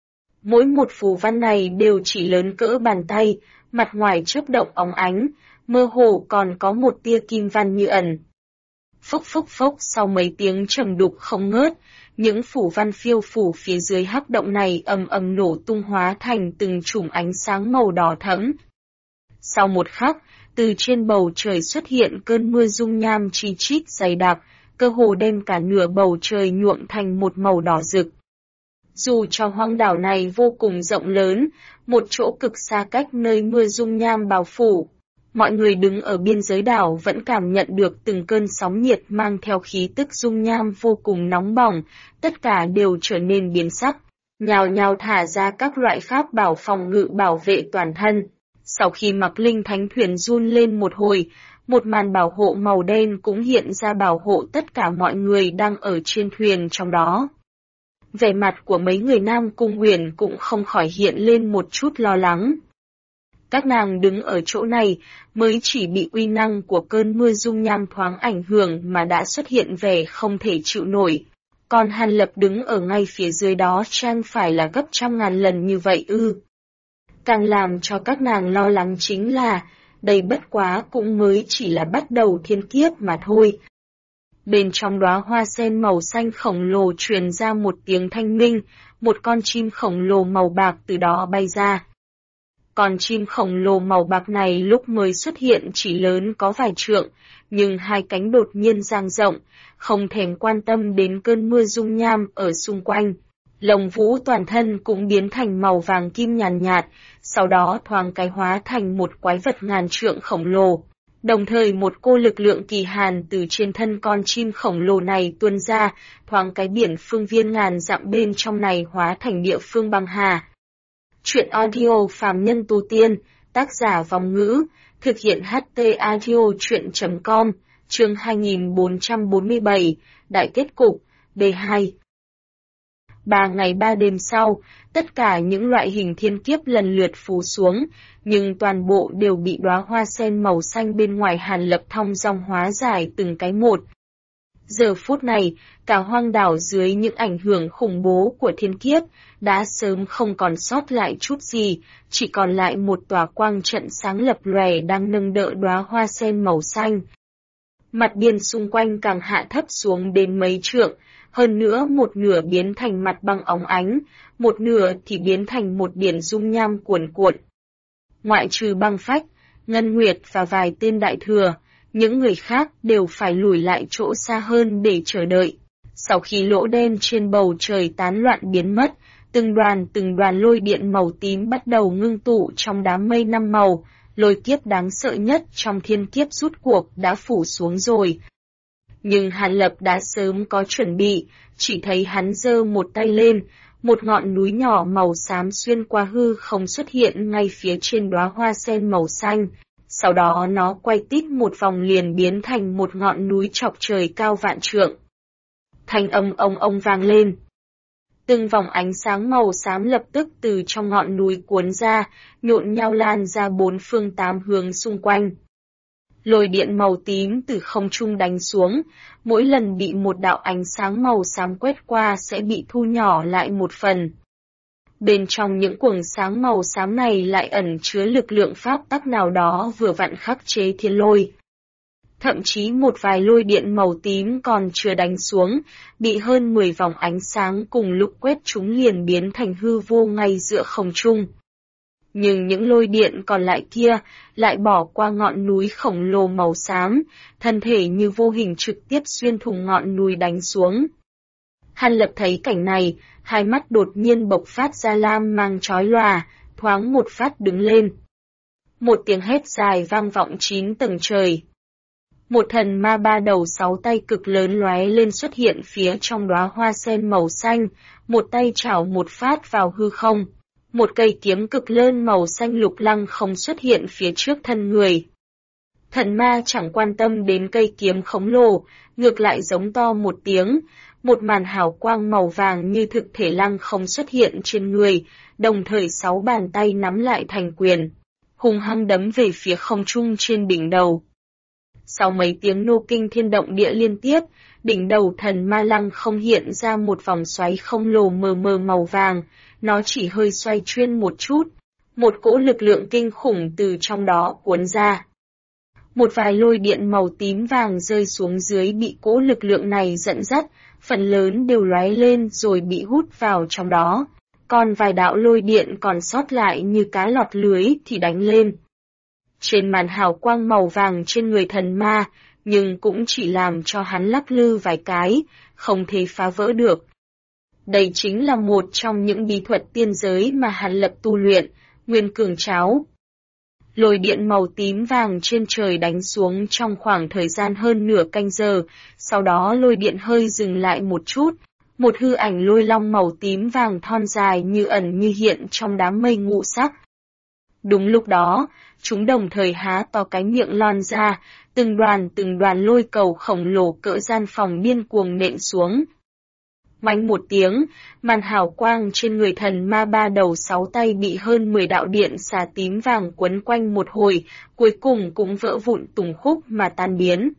Mỗi một phù văn này đều chỉ lớn cỡ bàn tay, mặt ngoài chớp động óng ánh, mơ hồ còn có một tia kim văn như ẩn. Phốc phốc phốc sau mấy tiếng trầm đục không ngớt, những phù văn phiêu phù phía dưới hắc động này ầm ầm nổ tung hóa thành từng chùm ánh sáng màu đỏ thẫm. Sau một khắc, từ trên bầu trời xuất hiện cơn mưa dung nham chi chít dày đặc, cơ hồ đem cả nửa bầu trời nhuộm thành một màu đỏ rực. Dù cho hoang đảo này vô cùng rộng lớn, một chỗ cực xa cách nơi mưa dung nham bao phủ, mọi người đứng ở biên giới đảo vẫn cảm nhận được từng cơn sóng nhiệt mang theo khí tức dung nham vô cùng nóng bỏng, tất cả đều trở nên biến sắc, nhào nhào thả ra các loại pháp bảo phòng ngự bảo vệ toàn thân. Sau khi mặc linh thánh thuyền run lên một hồi, một màn bảo hộ màu đen cũng hiện ra bảo hộ tất cả mọi người đang ở trên thuyền trong đó. Vẻ mặt của mấy người Nam Cung Huyền cũng không khỏi hiện lên một chút lo lắng. Các nàng đứng ở chỗ này mới chỉ bị uy năng của cơn mưa dung nham thoáng ảnh hưởng mà đã xuất hiện vẻ không thể chịu nổi. Còn Hàn Lập đứng ở ngay phía dưới đó chẳng phải là gấp trăm ngàn lần như vậy ư. Càng làm cho các nàng lo lắng chính là, đây bất quá cũng mới chỉ là bắt đầu thiên kiếp mà thôi. Bên trong đóa hoa sen màu xanh khổng lồ truyền ra một tiếng thanh minh, một con chim khổng lồ màu bạc từ đó bay ra. Con chim khổng lồ màu bạc này lúc mới xuất hiện chỉ lớn có vài trượng, nhưng hai cánh đột nhiên dang rộng, không thèm quan tâm đến cơn mưa dung nham ở xung quanh. Lông vũ toàn thân cũng biến thành màu vàng kim nhàn nhạt, sau đó thoáng cái hóa thành một quái vật ngàn trượng khổng lồ. Đồng thời một cô lực lượng kỳ hàn từ trên thân con chim khổng lồ này tuôn ra, thoáng cái biển phương viên ngàn dặm bên trong này hóa thành địa phương băng hà. Chuyện audio phàm nhân tu tiên, tác giả Vong Ngữ, thực hiện HT audio chuyện.com, chương 2447, Đại kết cục, B2. 3 ngày 3 đêm sau, tất cả những loại hình thiên kiếp lần lượt phù xuống, nhưng toàn bộ đều bị đóa hoa sen màu xanh bên ngoài Hàn Lập thong dong hóa giải từng cái một. Giờ phút này, cả hoang đảo dưới những ảnh hưởng khủng bố của thiên kiếp, đã sớm không còn sót lại chút gì, chỉ còn lại một tòa quang trận sáng lập lòe đang nâng đỡ đóa hoa sen màu xanh. Mặt biển xung quanh càng hạ thấp xuống đến mấy trượng, hơn nữa một nửa biến thành mặt băng óng ánh, một nửa thì biến thành một biển dung nham cuồn cuộn. Ngoại trừ băng phách, Ngân Nguyệt và vài tên đại thừa, những người khác đều phải lùi lại chỗ xa hơn để chờ đợi. Sau khi lỗ đen trên bầu trời tán loạn biến mất, từng đoàn lôi điện màu tím bắt đầu ngưng tụ trong đám mây năm màu, lôi kiếp đáng sợ nhất trong thiên kiếp rút cuộc đã phủ xuống rồi. Nhưng Hàn Lập đã sớm có chuẩn bị, chỉ thấy hắn giơ một tay lên, một ngọn núi nhỏ màu xám xuyên qua hư không xuất hiện ngay phía trên đóa hoa sen màu xanh. Sau đó nó quay tít một vòng liền biến thành một ngọn núi chọc trời cao vạn trượng. Thanh âm ông vang lên. Từng vòng ánh sáng màu xám lập tức từ trong ngọn núi cuốn ra, nhộn nhau lan ra bốn phương tám hướng xung quanh. Lôi điện màu tím từ không trung đánh xuống, mỗi lần bị một đạo ánh sáng màu xám quét qua sẽ bị thu nhỏ lại một phần. Bên trong những quầng sáng màu xám này lại ẩn chứa lực lượng pháp tắc nào đó vừa vặn khắc chế thiên lôi. Thậm chí một vài lôi điện màu tím còn chưa đánh xuống, bị hơn 10 vòng ánh sáng cùng lúc quét chúng liền biến thành hư vô ngay giữa không trung. Nhưng những lôi điện còn lại kia lại bỏ qua ngọn núi khổng lồ màu xám, thân thể như vô hình trực tiếp xuyên thủng ngọn núi đánh xuống. Hàn Lập thấy cảnh này, hai mắt đột nhiên bộc phát ra lam mang chói lòa, thoáng một phát đứng lên. Một tiếng hét dài vang vọng 9 tầng trời. Một thần ma ba đầu 6 tay cực lớn lóe lên xuất hiện phía trong đóa hoa sen màu xanh, một tay chảo một phát vào hư không. Một cây kiếm cực lớn màu xanh lục lăng không xuất hiện phía trước thân người. Thần ma chẳng quan tâm đến cây kiếm khổng lồ, ngược lại giống to một tiếng, một màn hào quang màu vàng như thực thể lăng không xuất hiện trên người, đồng thời 6 bàn tay nắm lại thành quyền, hung hăng đấm về phía không trung trên đỉnh đầu. Sau mấy tiếng nô kinh thiên động địa liên tiếp, đỉnh đầu thần ma lăng không hiện ra một vòng xoáy không lồ mờ mờ màu vàng, nó chỉ hơi xoay chuyên một chút, một cỗ lực lượng kinh khủng từ trong đó cuốn ra. Một vài lôi điện màu tím vàng rơi xuống dưới bị cỗ lực lượng này dẫn dắt, phần lớn đều lóe lên rồi bị hút vào trong đó, còn vài đạo lôi điện còn sót lại như cá lọt lưới thì đánh lên. Trên màn hào quang màu vàng trên người thần ma, nhưng cũng chỉ làm cho hắn lắc lư vài cái, không thể phá vỡ được. Đây chính là một trong những bí thuật tiên giới mà Hàn Lập tu luyện, Nguyên Cường Cháo. Lôi điện màu tím vàng trên trời đánh xuống trong khoảng thời gian hơn nửa canh giờ, sau đó lôi điện hơi dừng lại một chút, một hư ảnh lôi long màu tím vàng thon dài như ẩn như hiện trong đám mây ngũ sắc. Đúng lúc đó, chúng đồng thời há to cái miệng lon ra, từng đoàn lôi cầu khổng lồ cỡ gian phòng điên cuồng nện xuống. Oanh một tiếng, màn hào quang trên người thần ma ba đầu 6 tay bị hơn 10 đạo điện xà tím vàng quấn quanh một hồi, cuối cùng cũng vỡ vụn tùng khúc mà tan biến.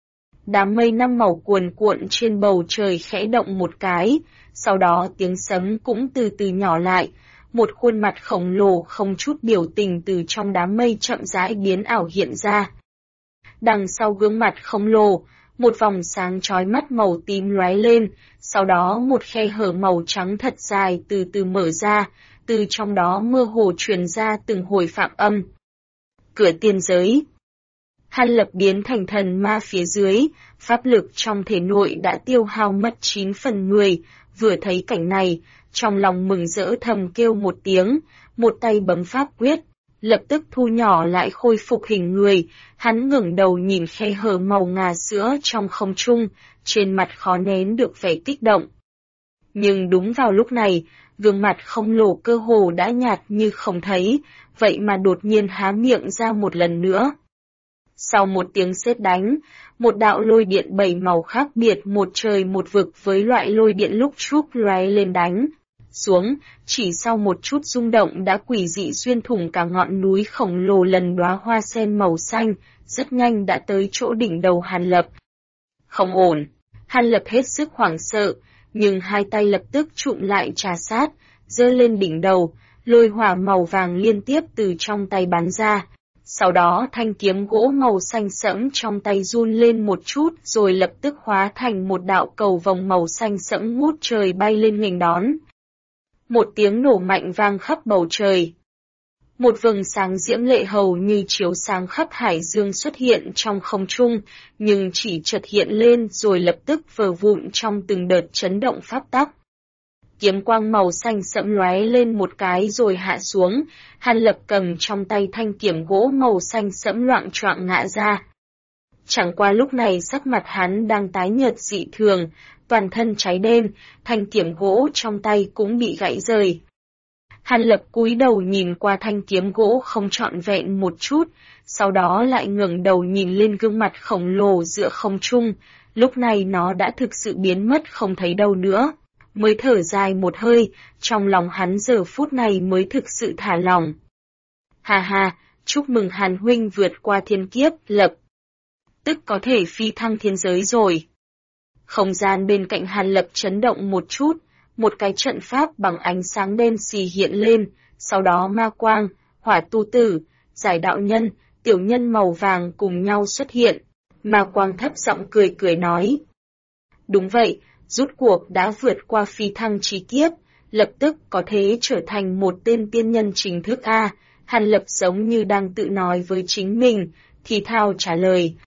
Đám mây năm màu cuồn cuộn trên bầu trời khẽ động một cái, sau đó tiếng sấm cũng từ từ nhỏ lại, một khuôn mặt khổng lồ không chút biểu tình từ trong đám mây chậm rãi biến ảo hiện ra. Đằng sau gương mặt khổng lồ, một vòng sáng chói mắt màu tím lóe lên, sau đó một khe hở màu trắng thật dài từ từ mở ra, từ trong đó mơ hồ truyền ra từng hồi phạm âm. Cửa tiên giới. Hàn Lập biến thành thần ma phía dưới, pháp lực trong thể nội đã tiêu hao mất 9 phần 10, vừa thấy cảnh này, trong lòng mừng rỡ thầm kêu một tiếng, một tay bấm pháp quyết, lập tức thu nhỏ lại khôi phục hình người, hắn ngẩng đầu nhìn khe hở màu ngà sữa trong không trung, trên mặt khó nén được vẻ kích động. Nhưng đúng vào lúc này, gương mặt không lồ cơ hồ đã nhạt như không thấy, vậy mà đột nhiên há miệng ra một lần nữa. Sau một tiếng sét đánh, một đạo lôi điện 7 màu khác biệt một trời một vực với loại lôi điện lúc trước lóe lên đánh xuống, chỉ sau một chút rung động đã quỷ dị xuyên thủng cả ngọn núi khổng lồ lần đóa hoa sen màu xanh, rất nhanh đã tới chỗ đỉnh đầu Hàn Lập. Không ổn, Hàn Lập hết sức hoảng sợ, nhưng hai tay lập tức trụm lại trà sát, giơ lên đỉnh đầu, lôi hỏa màu vàng liên tiếp từ trong tay bắn ra. Sau đó thanh kiếm gỗ màu xanh sẫm trong tay run lên một chút rồi lập tức hóa thành một đạo cầu vồng màu xanh sẫm ngút trời bay lên nghênh đón. Một tiếng nổ mạnh vang khắp bầu trời. Một vầng sáng diễm lệ hầu như chiếu sáng khắp hải dương xuất hiện trong không trung, nhưng chỉ chợt hiện lên rồi lập tức vờ vụn trong từng đợt chấn động pháp tắc. Kiếm quang màu xanh sẫm lóe lên một cái rồi hạ xuống, Hàn Lập cầm trong tay thanh kiếm gỗ màu xanh sẫm loạng choạng ngã ra. Chẳng qua lúc này sắc mặt hắn đang tái nhợt dị thường, toàn thân cháy đen, thanh kiếm gỗ trong tay cũng bị gãy rời. Hàn Lập cúi đầu nhìn qua thanh kiếm gỗ không trọn vẹn một chút, sau đó lại ngẩng đầu nhìn lên gương mặt khổng lồ giữa không trung, lúc này nó đã thực sự biến mất không thấy đâu nữa. Mới thở dài một hơi, trong lòng hắn giờ phút này mới thực sự thả lỏng. Hà hà, chúc mừng Hàn huynh vượt qua thiên kiếp, lập tức có thể phi thăng thiên giới rồi. Không gian bên cạnh Hàn Lập chấn động một chút, một cái trận pháp bằng ánh sáng đen xì hiện lên, sau đó ma quang, hỏa tu tử, giải đạo nhân, tiểu nhân màu vàng cùng nhau xuất hiện. Ma quang thấp giọng cười cười nói. Đúng vậy, rút cuộc đã vượt qua phi thăng chi kiếp, lập tức có thể trở thành một tên tiên nhân chính thức a. Hàn Lập giống như đang tự nói với chính mình, thì thào trả lời.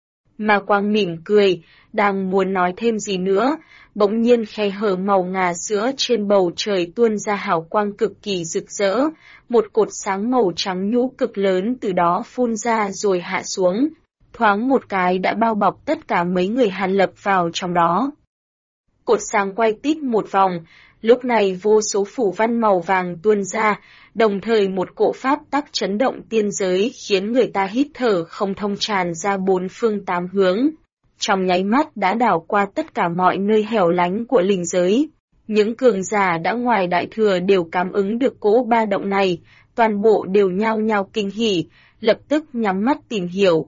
Ma quang mỉm cười, đang muốn nói thêm gì nữa, bỗng nhiên khe hở màu ngà sữa trên bầu trời tuôn ra hào quang cực kỳ rực rỡ, một cột sáng màu trắng nhũ cực lớn từ đó phun ra rồi hạ xuống, thoáng một cái đã bao bọc tất cả mấy người Hàn Lập vào trong đó. Cột sáng quay tít một vòng, lúc này vô số phủ văn màu vàng tuôn ra, đồng thời một cỗ pháp tắc chấn động tiên giới khiến người ta hít thở không thông tràn ra bốn phương tám hướng. Trong nháy mắt đã đảo qua tất cả mọi nơi hẻo lánh của linh giới. Những cường giả đã ngoài đại thừa đều cảm ứng được cỗ ba động này, toàn bộ đều nhao nhao kinh hỉ, lập tức nhắm mắt tìm hiểu.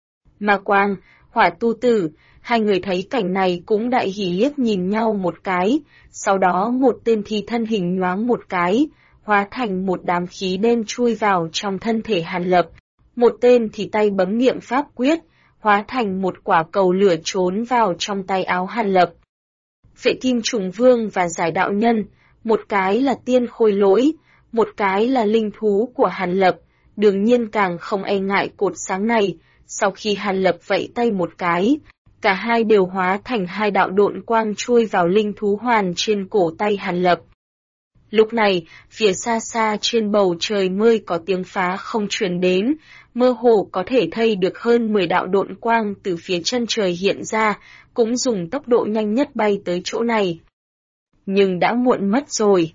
Ma quang, hỏa tu tử, hai người thấy cảnh này cũng đại hỉ liếc nhìn nhau một cái, sau đó một tên thì thân hình nhoáng một cái, hóa thành một đám khí đen chui vào trong thân thể Hàn Lập, một tên thì tay bấm niệm pháp quyết, hóa thành một quả cầu lửa trốn vào trong tay áo Hàn Lập. Phệ Kim Trùng Vương và Giải Đạo Nhân, một cái là tiên khôi lỗi, một cái là linh thú của Hàn Lập, đương nhiên càng không e ngại cột sáng này, sau khi Hàn Lập vẫy tay một cái, cả hai đều hóa thành hai đạo độn quang chui vào linh thú hoàn trên cổ tay Hàn Lập. Lúc này, phía xa xa trên bầu trời mới có tiếng phá không truyền đến, mơ hồ có thể thấy được hơn 10 đạo độn quang từ phía chân trời hiện ra, cũng dùng tốc độ nhanh nhất bay tới chỗ này. Nhưng đã muộn mất rồi.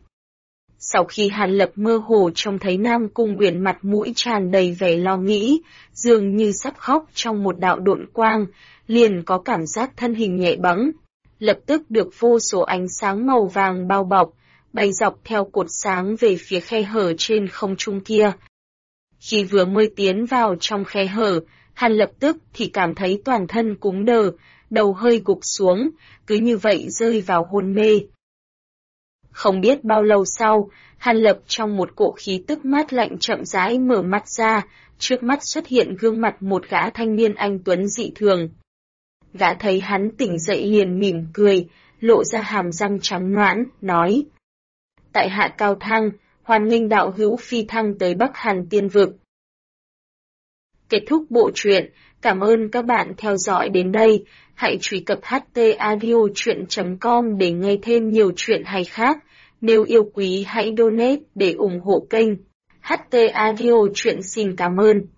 Sau khi Hàn Lập mơ hồ trông thấy Nam Cung Uyển mặt mũi tràn đầy vẻ lo nghĩ, dường như sắp khóc trong một đạo độn quang, liền có cảm giác thân hình nhẹ bẫng, lập tức được vô số ánh sáng màu vàng bao bọc, bay dọc theo cột sáng về phía khe hở trên không trung kia. Khi vừa mới tiến vào trong khe hở, Hàn lập tức thì cảm thấy toàn thân cứng đờ, đầu hơi gục xuống, cứ như vậy rơi vào hôn mê. Không biết bao lâu sau, Hàn Lập trong một cỗ khí tức mát lạnh chậm rãi mở mắt ra, trước mắt xuất hiện gương mặt một gã thanh niên anh tuấn dị thường. Gã thấy hắn tỉnh dậy liền mỉm cười, lộ ra hàm răng trắng nõn, nói: Tại hạ Cao Thăng, hoan nghênh đạo hữu phi thăng tới Bắc Hàn Tiên Vực. Kết thúc bộ truyện, cảm ơn các bạn theo dõi đến đây, hãy truy cập htaudio.com để nghe thêm nhiều chuyện hay khác, nếu yêu quý hãy donate để ủng hộ kênh. HT Audio Truyện xin cảm ơn.